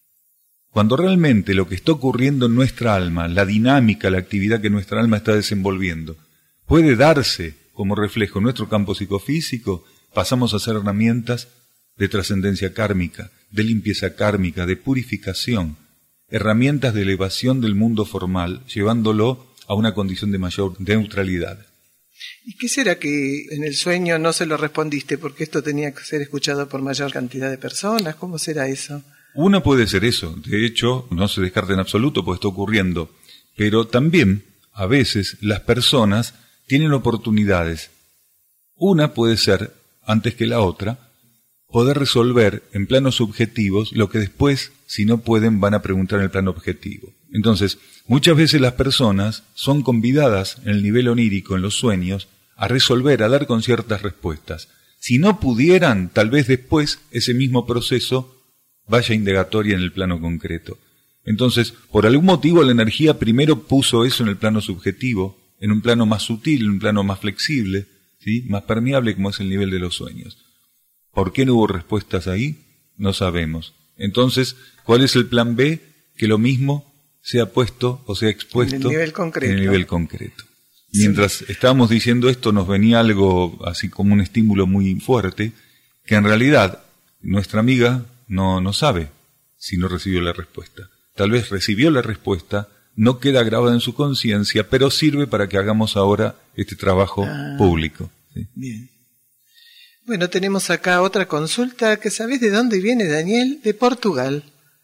Cuando realmente lo que está ocurriendo en nuestra alma, la dinámica, la actividad que nuestra alma está desenvolviendo, puede darse como reflejo en nuestro campo psicofísico, pasamos a ser herramientas de trascendencia kármica, de limpieza kármica, de purificación, herramientas de elevación del mundo formal, llevándolo a una condición de mayor neutralidad. ¿Y qué será que en el sueño no se lo respondiste porque esto tenía que ser escuchado por mayor cantidad de personas? ¿Cómo será eso? Una puede ser eso, de hecho, no se descarta en absoluto porque está ocurriendo, pero también, a veces, las personas tienen oportunidades. Una puede ser, antes que la otra, poder resolver en planos subjetivos lo que después, si no pueden, van a preguntar en el plano objetivo. Entonces, muchas veces las personas son convidadas en el nivel onírico, en los sueños, a resolver, a dar con ciertas respuestas. Si no pudieran, tal vez después ese mismo proceso vaya indagatoria en el plano concreto. Entonces, por algún motivo la energía primero puso eso en el plano subjetivo, en un plano más sutil, en un plano más flexible, ¿sí?, más permeable como es el nivel de los sueños. ¿Por qué no hubo respuestas ahí? No sabemos. Entonces, ¿cuál es el plan B? Que lo mismo sea puesto o sea expuesto en el nivel concreto. En el nivel concreto. Mientras estábamos diciendo esto, nos venía algo así como un estímulo muy fuerte, que en realidad nuestra amiga no sabe si no recibió la respuesta. tal vez recibió la respuesta, no queda grabada en su conciencia, pero sirve para que hagamos ahora este trabajo público. ¿Sí? Bien. Bueno, tenemos acá otra consulta, que ¿sabés de dónde viene, Daniel? De Portugal.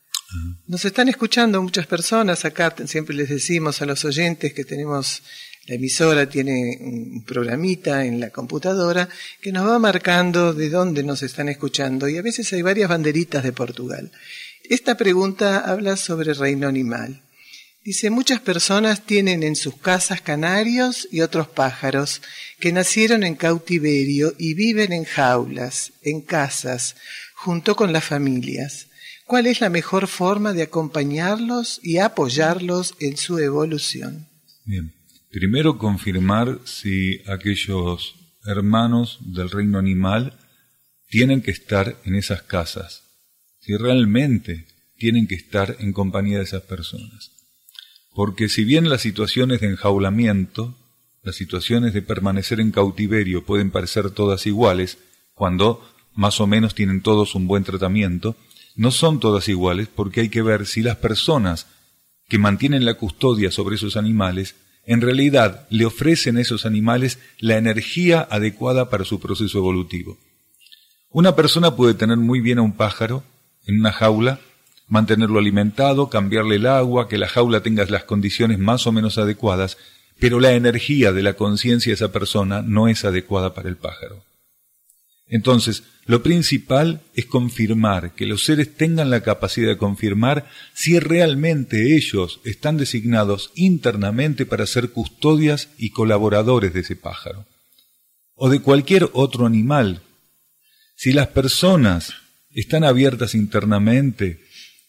Nos están escuchando muchas personas acá, siempre les decimos a los oyentes que tenemos, la emisora tiene un programita en la computadora que nos va marcando de dónde nos están escuchando, y a veces hay varias banderitas de Portugal. Esta pregunta habla sobre el reino animal. Dice, muchas personas tienen en sus casas canarios y otros pájaros que nacieron en cautiverio y viven en jaulas, en casas, junto con las familias. ¿Cuál es la mejor forma de acompañarlos y apoyarlos en su evolución? Bien, primero confirmar si aquellos hermanos del reino animal tienen que estar en esas casas, si realmente tienen que estar en compañía de esas personas. Porque si bien las situaciones de enjaulamiento, las situaciones de permanecer en cautiverio pueden parecer todas iguales, cuando más o menos tienen todos un buen tratamiento, no son todas iguales, porque hay que ver si las personas que mantienen la custodia sobre esos animales en realidad le ofrecen a esos animales la energía adecuada para su proceso evolutivo. Una persona puede tener muy bien a un pájaro en una jaula, mantenerlo alimentado, cambiarle el agua, que la jaula tenga las condiciones más o menos adecuadas, pero la energía de la conciencia de esa persona no es adecuada para el pájaro. Entonces, lo principal es confirmar, que los seres tengan la capacidad de confirmar si realmente ellos están designados internamente para ser custodias y colaboradores de ese pájaro, o de cualquier otro animal. Si las personas están abiertas internamente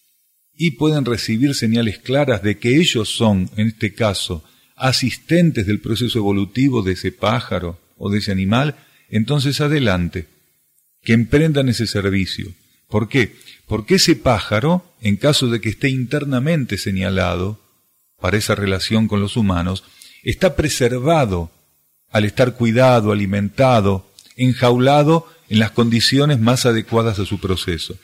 y pueden recibir señales claras de que ellos son, en este caso, asistentes del proceso evolutivo de ese pájaro o de ese animal, entonces adelante, que emprendan ese servicio. ¿Por qué? Porque ese pájaro, en caso de que esté internamente señalado para esa relación con los humanos, está preservado al estar cuidado, alimentado, enjaulado en las condiciones más adecuadas a su proceso.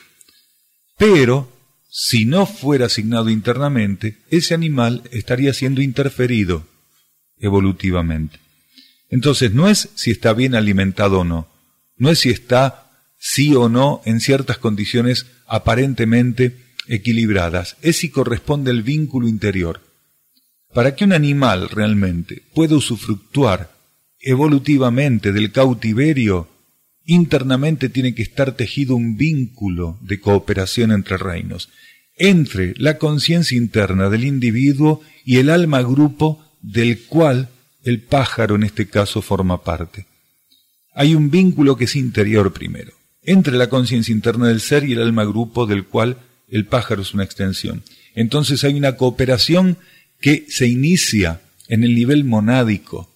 Pero, si no fuera asignado internamente, ese animal estaría siendo interferido evolutivamente. Entonces, no es si está bien alimentado o no, no es si está sí o no en ciertas condiciones aparentemente equilibradas, es si corresponde el vínculo interior. Para que un animal realmente pueda usufructuar evolutivamente del cautiverio, internamente tiene que estar tejido un vínculo de cooperación entre reinos, entre la conciencia interna del individuo y el alma grupo del cual el pájaro en este caso forma parte. Hay un vínculo que es interior primero, entre la conciencia interna del ser y el alma grupo del cual el pájaro es una extensión. Entonces hay una cooperación que se inicia en el nivel monádico,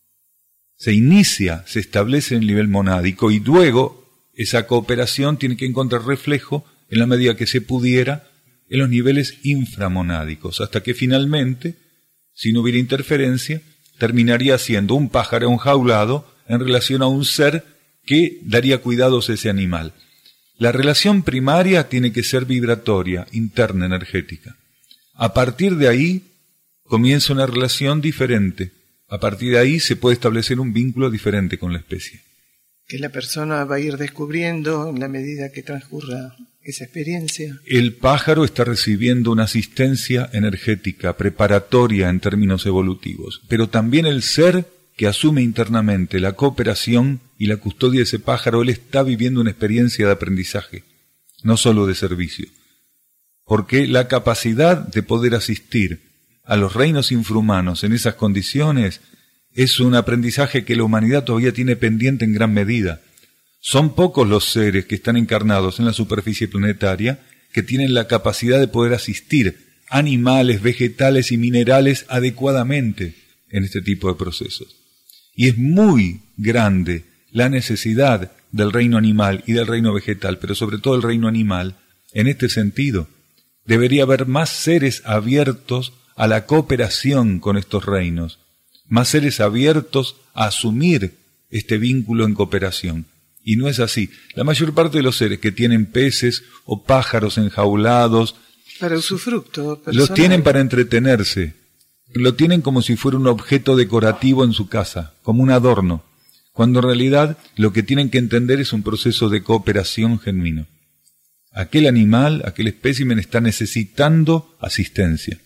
se establece en el nivel monádico y luego esa cooperación tiene que encontrar reflejo en la medida que se pudiera en los niveles inframonádicos, hasta que finalmente, si no hubiera interferencia, terminaría siendo un pájaro enjaulado en relación a un ser que daría cuidados a ese animal. La relación primaria tiene que ser vibratoria, interna, energética. A partir de ahí comienza una relación diferente. A partir de ahí se puede establecer un vínculo diferente con la especie. Que la persona va a ir descubriendo en la medida que transcurra esa experiencia. El pájaro está recibiendo una asistencia energética preparatoria en términos evolutivos, pero también el ser que asume internamente la cooperación y la custodia de ese pájaro, él está viviendo una experiencia de aprendizaje, no solo de servicio. Porque la capacidad de poder asistir a los reinos infrahumanos en esas condiciones es un aprendizaje que la humanidad todavía tiene pendiente en gran medida. Son pocos los seres que están encarnados en la superficie planetaria que tienen la capacidad de poder asistir animales, vegetales y minerales adecuadamente en este tipo de procesos. Y es muy grande la necesidad del reino animal y del reino vegetal, pero sobre todo el reino animal, en este sentido. Debería haber más seres abiertos a la cooperación con estos reinos, más seres abiertos a asumir este vínculo en cooperación. Y no es así. La mayor parte de los seres que tienen peces o pájaros enjaulados Para usufructo personal. Los tienen para entretenerse, lo tienen como si fuera un objeto decorativo en su casa, como un adorno, cuando en realidad lo que tienen que entender es un proceso de cooperación genuino. Aquel animal, aquel espécimen está necesitando asistencia.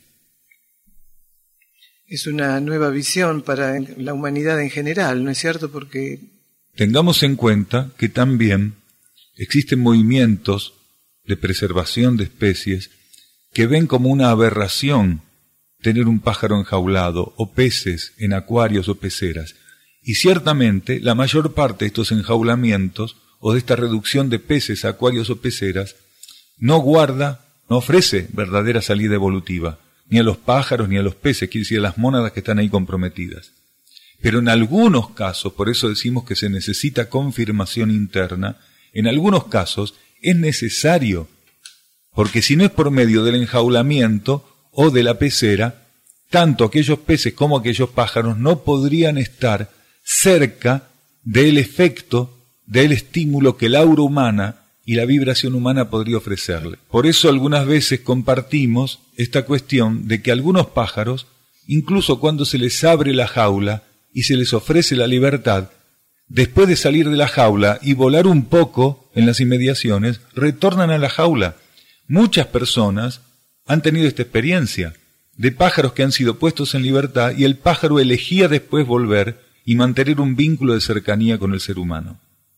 Es una nueva visión para la humanidad en general, ¿no es cierto? Porque tengamos en cuenta que también existen movimientos de preservación de especies que ven como una aberración tener un pájaro enjaulado o peces en acuarios o peceras. Y ciertamente la mayor parte de estos enjaulamientos o de esta reducción de peces a acuarios o peceras no ofrece verdadera salida evolutiva, ni a los pájaros ni a los peces, quiere decir a las mónadas que están ahí comprometidas. Pero en algunos casos, por eso decimos que se necesita confirmación interna, en algunos casos es necesario, porque si no es por medio del enjaulamiento o de la pecera, tanto aquellos peces como aquellos pájaros no podrían estar cerca del efecto, del estímulo que la aura humana y la vibración humana podría ofrecerle. Por eso algunas veces compartimos esta cuestión de que algunos pájaros, incluso cuando se les abre la jaula y se les ofrece la libertad, después de salir de la jaula y volar un poco en las inmediaciones, retornan a la jaula. Muchas personas han tenido esta experiencia de pájaros que han sido puestos en libertad y el pájaro elegía después volver y mantener un vínculo de cercanía con el ser humano.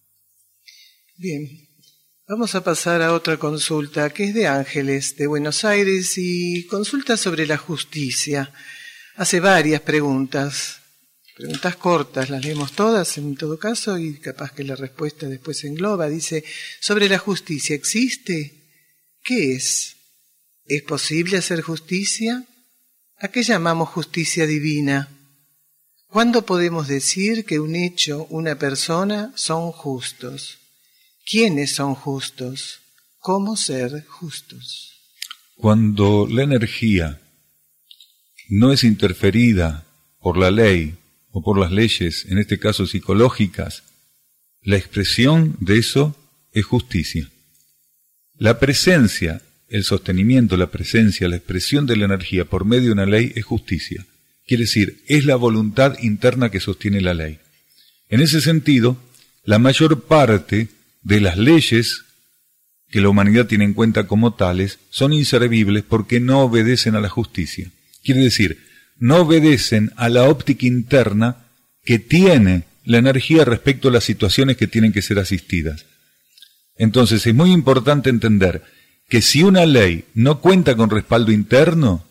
Bien. Vamos a pasar a otra consulta, que es de Ángeles, de Buenos Aires, y consulta sobre la justicia. Hace varias preguntas cortas, las leemos todas en todo caso, y capaz que la respuesta después engloba. Dice, sobre la justicia, ¿existe? ¿Qué es? ¿Es posible hacer justicia? ¿A qué llamamos justicia divina? ¿Cuándo podemos decir que un hecho, una persona, son justos? ¿Quiénes son justos? ¿Cómo ser justos? Cuando la energía no es interferida por la ley o por las leyes, en este caso psicológicas, la expresión de eso es justicia. La presencia, el sostenimiento, la presencia, la expresión de la energía por medio de una ley es justicia. Quiere decir, es la voluntad interna que sostiene la ley. En ese sentido, la mayor parte de las leyes que la humanidad tiene en cuenta como tales son inservibles porque no obedecen a la justicia. Quiere decir, no obedecen a la óptica interna que tiene la energía respecto a las situaciones que tienen que ser asistidas. Entonces es muy importante entender que si una ley no cuenta con respaldo interno,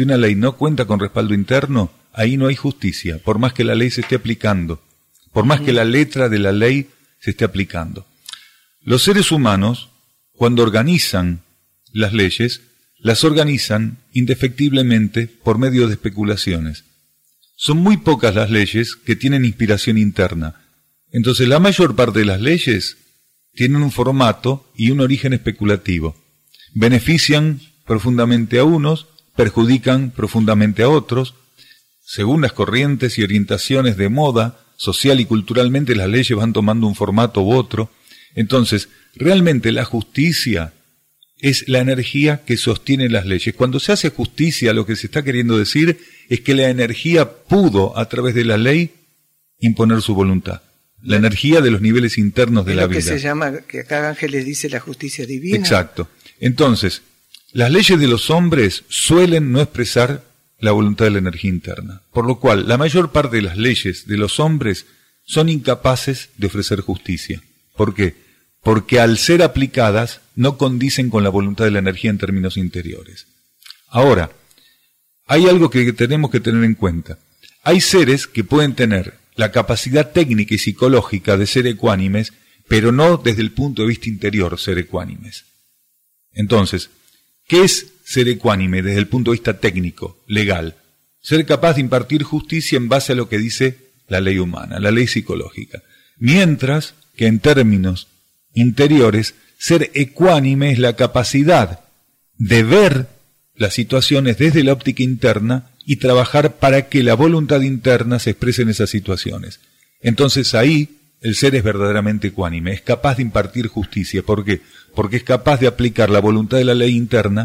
ahí no hay justicia, por más que la ley se esté aplicando, por más que la letra de la ley se esté aplicando. Los seres humanos, cuando organizan las leyes, las organizan indefectiblemente por medio de especulaciones. Son muy pocas las leyes que tienen inspiración interna. Entonces la mayor parte de las leyes tienen un formato y un origen especulativo. Benefician profundamente a unos, perjudican profundamente a otros. Según las corrientes y orientaciones de moda, social y culturalmente, las leyes van tomando un formato u otro. Entonces, realmente la justicia es la energía que sostiene las leyes. Cuando se hace justicia, lo que se está queriendo decir es que la energía pudo, a través de la ley, imponer su voluntad. La energía de los niveles internos de la vida. Es lo que se llama, que acá Ángeles dice, la justicia divina. Exacto. Entonces, las leyes de los hombres suelen no expresar la voluntad de la energía interna. Por lo cual, la mayor parte de las leyes de los hombres son incapaces de ofrecer justicia. ¿Por qué? Porque al ser aplicadas no condicen con la voluntad de la energía en términos interiores. Ahora, hay algo que tenemos que tener en cuenta. Hay seres que pueden tener la capacidad técnica y psicológica de ser ecuánimes, pero no desde el punto de vista interior ser ecuánimes. Entonces, ¿qué es ser ecuánime desde el punto de vista técnico, legal? Ser capaz de impartir justicia en base a lo que dice la ley humana, la ley psicológica. Mientras que en términos interiores, ser ecuánime es la capacidad de ver las situaciones desde la óptica interna y trabajar para que la voluntad interna se exprese en esas situaciones. Entonces ahí el ser es verdaderamente ecuánime, es capaz de impartir justicia. ¿Por qué? Porque es capaz de aplicar la voluntad de la ley interna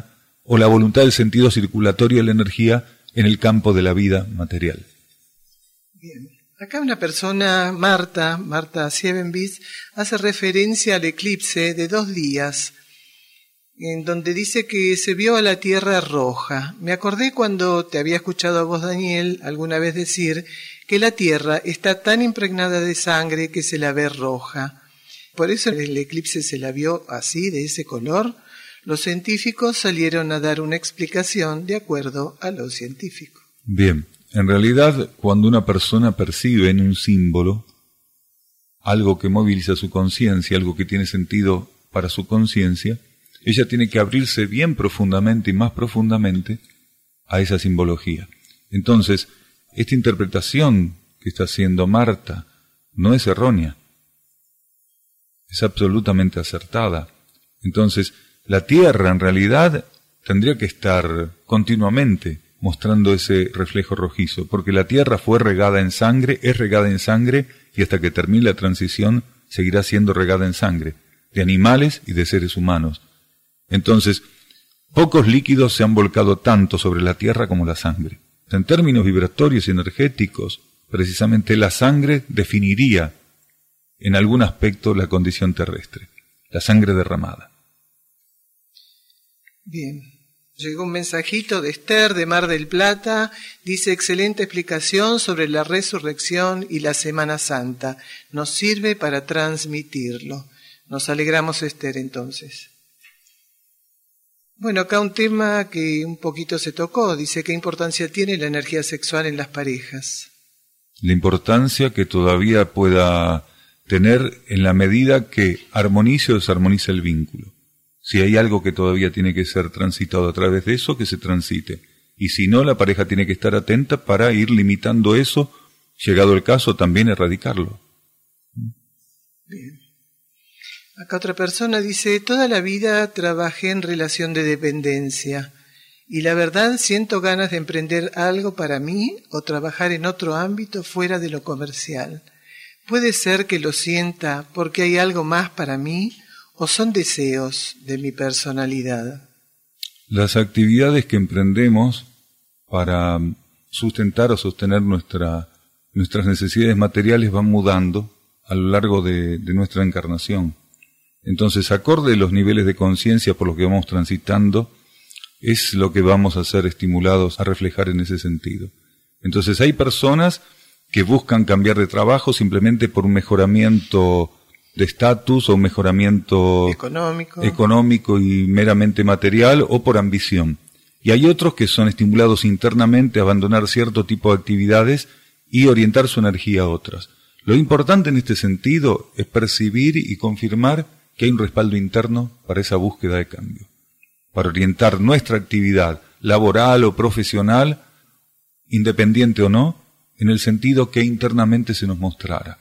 o la voluntad del sentido circulatorio de la energía en el campo de la vida material. Bien. Acá una persona, Marta Siebenbis, hace referencia al eclipse de 2 días, en donde dice que se vio a la Tierra roja. Me acordé cuando te había escuchado a vos, Daniel, alguna vez decir que la Tierra está tan impregnada de sangre que se la ve roja. Por eso el eclipse se la vio así, de ese color. Los científicos salieron a dar una explicación de acuerdo a lo científico. Bien, en realidad cuando una persona percibe en un símbolo algo que moviliza su conciencia, algo que tiene sentido para su conciencia, ella tiene que abrirse bien profundamente y más profundamente a esa simbología. Entonces, esta interpretación que está haciendo Marta no es errónea, es absolutamente acertada. Entonces, la Tierra en realidad tendría que estar continuamente mostrando ese reflejo rojizo, porque la Tierra fue regada en sangre, es regada en sangre, y hasta que termine la transición seguirá siendo regada en sangre, de animales y de seres humanos. Entonces, pocos líquidos se han volcado tanto sobre la Tierra como la sangre. En términos vibratorios y energéticos, precisamente la sangre definiría en algún aspecto la condición terrestre, la sangre derramada. Bien, llegó un mensajito de Esther de Mar del Plata, dice: excelente explicación sobre la resurrección y la Semana Santa, nos sirve para transmitirlo. Nos alegramos, Esther, entonces. Bueno, acá un tema que un poquito se tocó, dice: ¿qué importancia tiene la energía sexual en las parejas? La importancia que todavía pueda tener en la medida que armonice o desarmonice el vínculo. Si hay algo que todavía tiene que ser transitado a través de eso, que se transite. Y si no, la pareja tiene que estar atenta para ir limitando eso, llegado el caso, también erradicarlo. Bien. Acá otra persona dice: toda la vida trabajé en relación de dependencia y la verdad siento ganas de emprender algo para mí o trabajar en otro ámbito fuera de lo comercial. ¿Puede ser que lo sienta porque hay algo más para mí o son deseos de mi personalidad? Las actividades que emprendemos para sustentar o sostener nuestras necesidades materiales van mudando a lo largo de nuestra encarnación. Entonces, acorde a los niveles de conciencia por los que vamos transitando, es lo que vamos a ser estimulados a reflejar en ese sentido. Entonces, hay personas que buscan cambiar de trabajo simplemente por un mejoramiento de estatus o un mejoramiento económico y meramente material o por ambición. Y hay otros que son estimulados internamente a abandonar cierto tipo de actividades y orientar su energía a otras. Lo importante en este sentido es percibir y confirmar que hay un respaldo interno para esa búsqueda de cambio, para orientar nuestra actividad laboral o profesional, independiente o no, en el sentido que internamente se nos mostrara.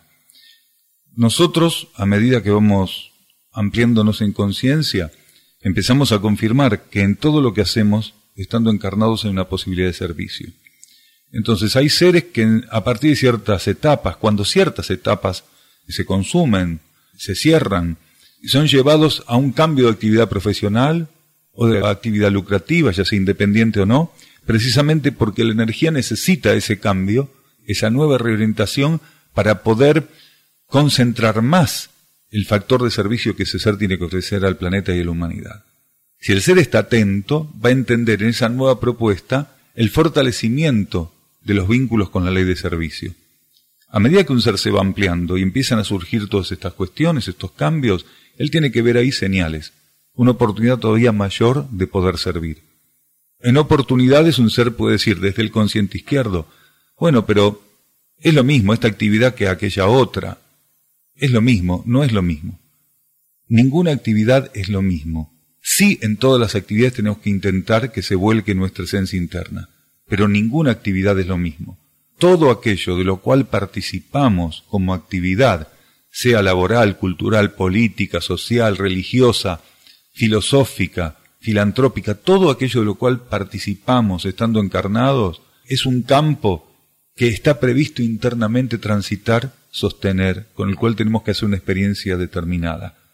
Nosotros, a medida que vamos ampliándonos en conciencia, empezamos a confirmar que en todo lo que hacemos, estando encarnados, hay una posibilidad de servicio. Entonces hay seres que a partir de ciertas etapas, cuando ciertas etapas se consumen, se cierran, y son llevados a un cambio de actividad profesional o de actividad lucrativa, ya sea independiente o no, precisamente porque la energía necesita ese cambio, esa nueva reorientación, para poder concentrar más el factor de servicio que ese ser tiene que ofrecer al planeta y a la humanidad. Si el ser está atento, va a entender en esa nueva propuesta el fortalecimiento de los vínculos con la ley de servicio. A medida que un ser se va ampliando y empiezan a surgir todas estas cuestiones, estos cambios, él tiene que ver ahí señales, una oportunidad todavía mayor de poder servir. En oportunidades un ser puede decir desde el consciente izquierdo: bueno, pero es lo mismo esta actividad que aquella otra. Es lo mismo, no es lo mismo. Ninguna actividad es lo mismo. Sí, en todas las actividades tenemos que intentar que se vuelque nuestra esencia interna, pero ninguna actividad es lo mismo. Todo aquello de lo cual participamos como actividad, sea laboral, cultural, política, social, religiosa, filosófica, filantrópica, todo aquello de lo cual participamos estando encarnados, es un campo que está previsto internamente transitar, sostener, con el cual tenemos que hacer una experiencia determinada.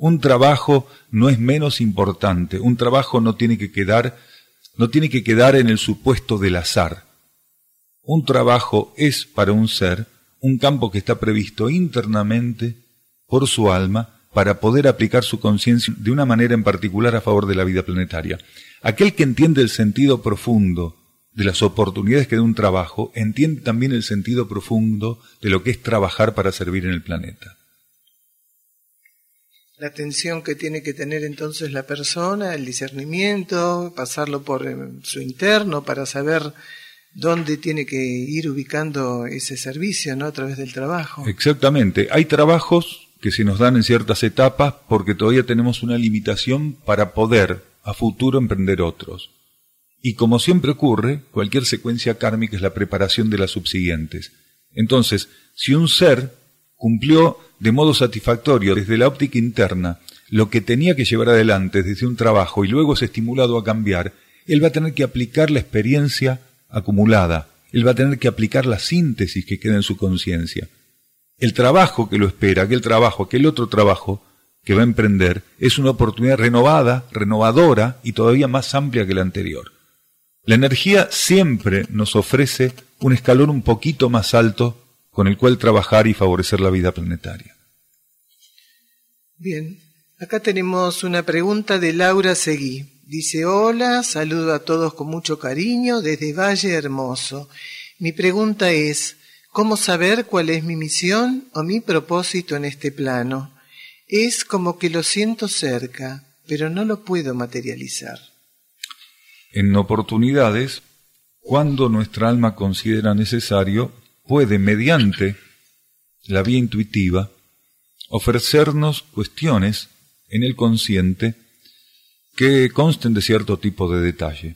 Un trabajo no es menos importante, un trabajo no tiene que quedar en el supuesto del azar. Un trabajo es para un ser un campo que está previsto internamente por su alma para poder aplicar su conciencia de una manera en particular a favor de la vida planetaria. Aquel que entiende el sentido profundo de las oportunidades que da un trabajo, entiende también el sentido profundo de lo que es trabajar para servir en el planeta. La atención que tiene que tener entonces la persona, el discernimiento, pasarlo por su interno para saber dónde tiene que ir ubicando ese servicio, ¿no? A través del trabajo. Exactamente. Hay trabajos que se nos dan en ciertas etapas porque todavía tenemos una limitación para poder a futuro emprender otros. Y como siempre ocurre, cualquier secuencia kármica es la preparación de las subsiguientes. Entonces, si un ser cumplió de modo satisfactorio desde la óptica interna lo que tenía que llevar adelante desde un trabajo y luego es estimulado a cambiar, él va a tener que aplicar la experiencia acumulada, él va a tener que aplicar la síntesis que queda en su conciencia. El trabajo que lo espera, aquel otro trabajo que va a emprender, es una oportunidad renovada, renovadora y todavía más amplia que la anterior. La energía siempre nos ofrece un escalón un poquito más alto con el cual trabajar y favorecer la vida planetaria. Bien, acá tenemos una pregunta de Laura Seguí. Dice: hola, saludo a todos con mucho cariño desde Valle Hermoso. Mi pregunta es: ¿cómo saber cuál es mi misión o mi propósito en este plano? Es como que lo siento cerca, pero no lo puedo materializar. En oportunidades, cuando nuestra alma considera necesario, puede, mediante la vía intuitiva, ofrecernos cuestiones en el consciente que consten de cierto tipo de detalle.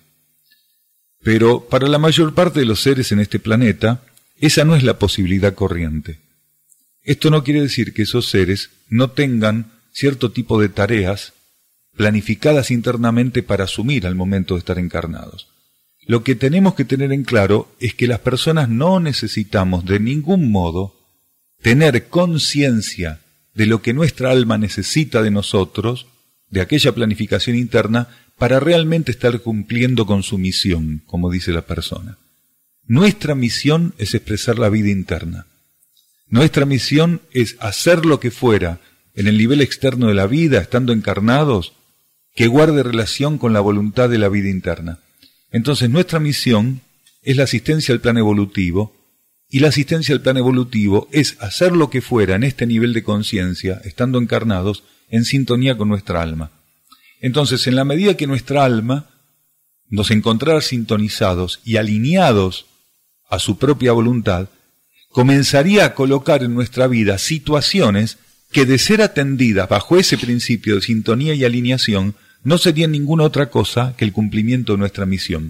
Pero para la mayor parte de los seres en este planeta, esa no es la posibilidad corriente. Esto no quiere decir que esos seres no tengan cierto tipo de tareas planificadas internamente para asumir al momento de estar encarnados. Lo que tenemos que tener en claro es que las personas no necesitamos de ningún modo tener conciencia de lo que nuestra alma necesita de nosotros, de aquella planificación interna, para realmente estar cumpliendo con su misión, como dice la persona. Nuestra misión es expresar la vida interna. Nuestra misión es hacer lo que fuera en el nivel externo de la vida, estando encarnados, que guarde relación con la voluntad de la vida interna. Entonces nuestra misión es la asistencia al plan evolutivo, y la asistencia al plan evolutivo es hacer lo que fuera en este nivel de conciencia, estando encarnados, en sintonía con nuestra alma. Entonces, en la medida que nuestra alma nos encontrara sintonizados y alineados a su propia voluntad, comenzaría a colocar en nuestra vida situaciones que, de ser atendidas bajo ese principio de sintonía y alineación, no serían ninguna otra cosa que el cumplimiento de nuestra misión.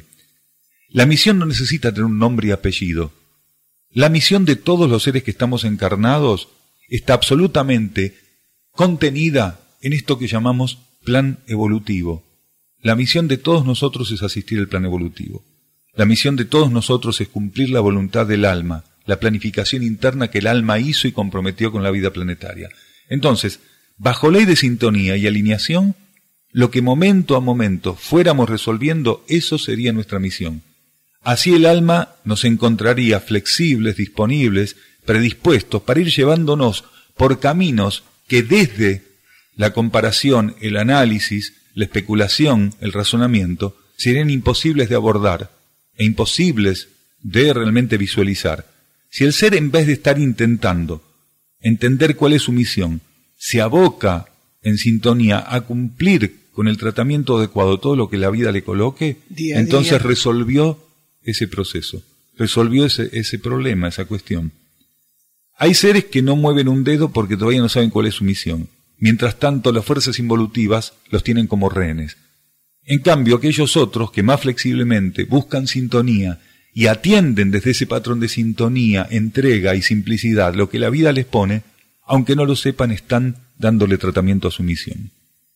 La misión no necesita tener un nombre y apellido. La misión de todos los seres que estamos encarnados está absolutamente contenida en esto que llamamos plan evolutivo. La misión de todos nosotros es asistir al plan evolutivo. La misión de todos nosotros es cumplir la voluntad del alma, la planificación interna que el alma hizo y comprometió con la vida planetaria. Entonces, bajo ley de sintonía y alineación, lo que momento a momento fuéramos resolviendo, eso sería nuestra misión. Así el alma nos encontraría flexibles, disponibles, predispuestos para ir llevándonos por caminos que desde la comparación, el análisis, la especulación, el razonamiento, serían imposibles de abordar e imposibles de realmente visualizar. Si el ser, en vez de estar intentando entender cuál es su misión, se aboca en sintonía a cumplir con el tratamiento adecuado todo lo que la vida le coloque, día a entonces día resolvió ese proceso, resolvió ese problema, esa cuestión. Hay seres que no mueven un dedo porque todavía no saben cuál es su misión. Mientras tanto, las fuerzas involutivas los tienen como rehenes. En cambio, aquellos otros que más flexiblemente buscan sintonía y atienden desde ese patrón de sintonía, entrega y simplicidad lo que la vida les pone, aunque no lo sepan, están dándole tratamiento a su misión.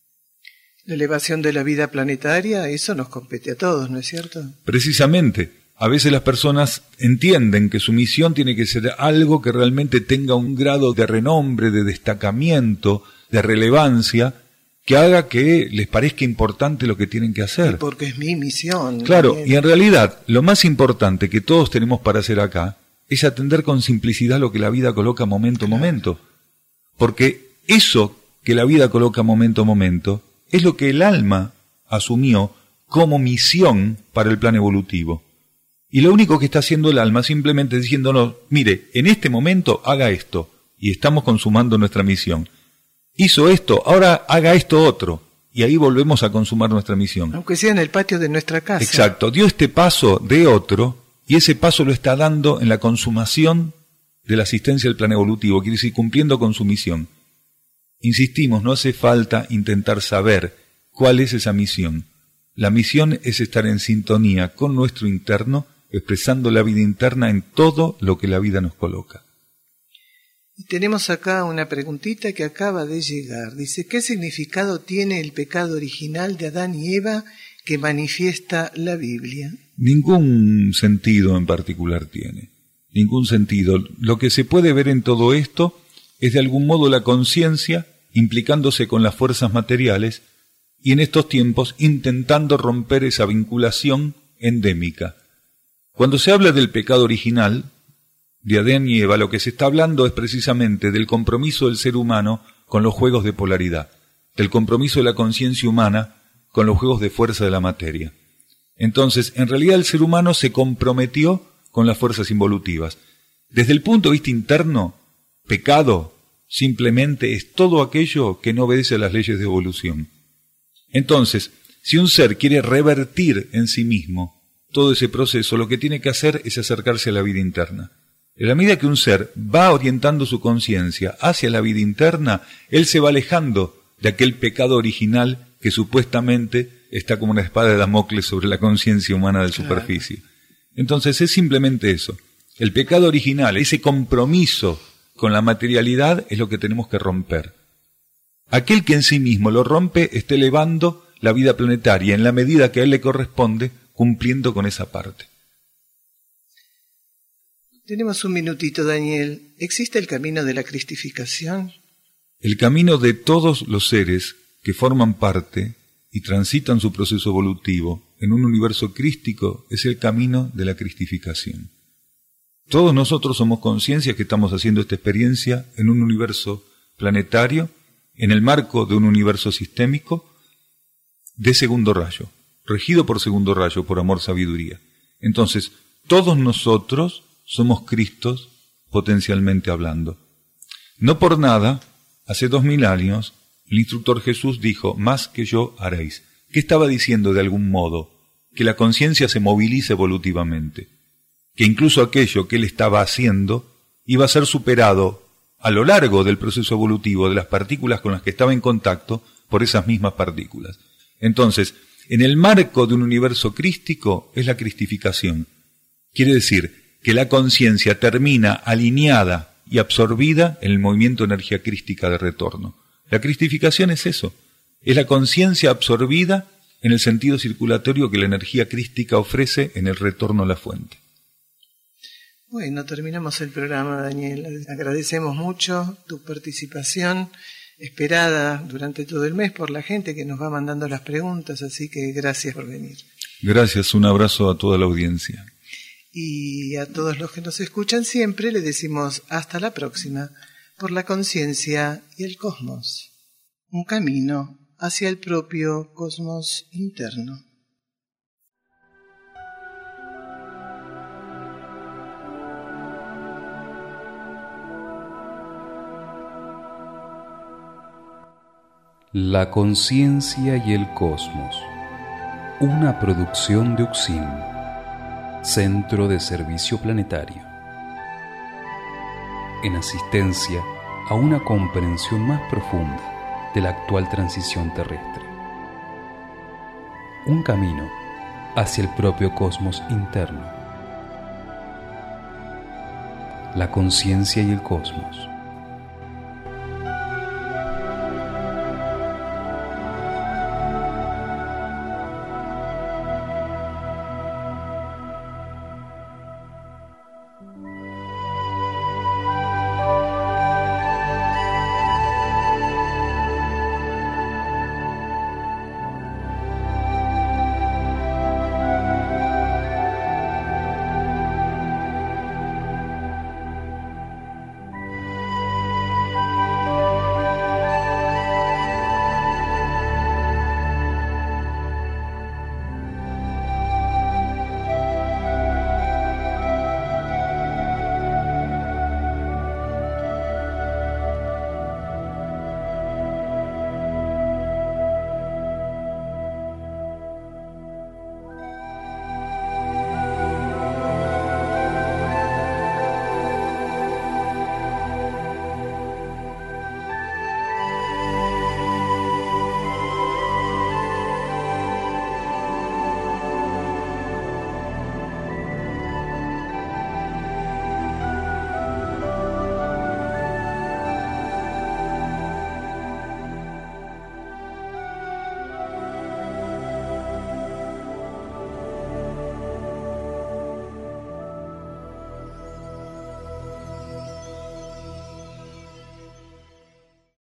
La elevación de la vida planetaria, eso nos compete a todos, ¿no es cierto? Precisamente, a veces las personas entienden que su misión tiene que ser algo que realmente tenga un grado de renombre, de destacamiento, de relevancia que haga que les parezca importante lo que tienen que hacer. Y porque es mi misión. Claro, y en realidad lo más importante que todos tenemos para hacer acá es atender con simplicidad lo que la vida coloca momento a momento. Porque eso que la vida coloca momento a momento es lo que el alma asumió como misión para el plan evolutivo. Y lo único que está haciendo el alma simplemente diciéndonos, mire, en este momento haga esto, y estamos consumando nuestra misión. Hizo esto, ahora haga esto otro, y ahí volvemos a consumar nuestra misión. Aunque sea en el patio de nuestra casa. Exacto, dio este paso de otro, y ese paso lo está dando en la consumación de la asistencia al plan evolutivo, quiere decir cumpliendo con su misión. Insistimos, no hace falta intentar saber cuál es esa misión. La misión es estar en sintonía con nuestro interno, expresando la vida interna en todo lo que la vida nos coloca. Y tenemos acá una preguntita que acaba de llegar. Dice, ¿qué significado tiene el pecado original de Adán y Eva que manifiesta la Biblia? Ningún sentido en particular tiene. Ningún sentido. Lo que se puede ver en todo esto es de algún modo la conciencia implicándose con las fuerzas materiales y en estos tiempos intentando romper esa vinculación endémica. Cuando se habla del pecado original de Adán y Eva, lo que se está hablando es precisamente del compromiso del ser humano con los juegos de polaridad, del compromiso de la conciencia humana con los juegos de fuerza de la materia. Entonces, en realidad el ser humano se comprometió con las fuerzas involutivas. Desde el punto de vista interno, pecado simplemente es todo aquello que no obedece a las leyes de evolución. Entonces, si un ser quiere revertir en sí mismo todo ese proceso, lo que tiene que hacer es acercarse a la vida interna. En la medida que un ser va orientando su conciencia hacia la vida interna, él se va alejando de aquel pecado original que supuestamente está como una espada de Damocles sobre la conciencia humana de superficie. Entonces es simplemente eso. El pecado original, ese compromiso con la materialidad, es lo que tenemos que romper. Aquel que en sí mismo lo rompe está elevando la vida planetaria en la medida que a él le corresponde, cumpliendo con esa parte. Tenemos un minutito, Daniel. ¿Existe el camino de la cristificación? El camino de todos los seres que forman parte y transitan su proceso evolutivo en un universo crístico es el camino de la cristificación. Todos nosotros somos conciencias que estamos haciendo esta experiencia en un universo planetario, en el marco de un universo sistémico de segundo rayo, regido por segundo rayo, por amor, sabiduría. Entonces, todos nosotros somos Cristos potencialmente hablando. No por nada, hace 2000 años, el instructor Jesús dijo, más que yo haréis. ¿Qué estaba diciendo de algún modo? Que la conciencia se moviliza evolutivamente, que incluso aquello que él estaba haciendo iba a ser superado a lo largo del proceso evolutivo de las partículas con las que estaba en contacto por esas mismas partículas. Entonces, en el marco de un universo crístico es la cristificación. Quiere decir que la conciencia termina alineada y absorbida en el movimiento de energía crística de retorno. La cristificación es eso, es la conciencia absorbida en el sentido circulatorio que la energía crística ofrece en el retorno a la fuente. Bueno, terminamos el programa, Daniel. Agradecemos mucho tu participación, esperada durante todo el mes por la gente que nos va mandando las preguntas, así que gracias por venir. Gracias, un abrazo a toda la audiencia. Y a todos los que nos escuchan siempre le decimos hasta la próxima, por la conciencia y el cosmos. Un camino hacia el propio cosmos interno. La conciencia y el cosmos. Una producción de Uxim, Centro de Servicio Planetario. En asistencia a una comprensión más profunda de la actual transición terrestre. Un camino hacia el propio cosmos interno. La conciencia y el cosmos.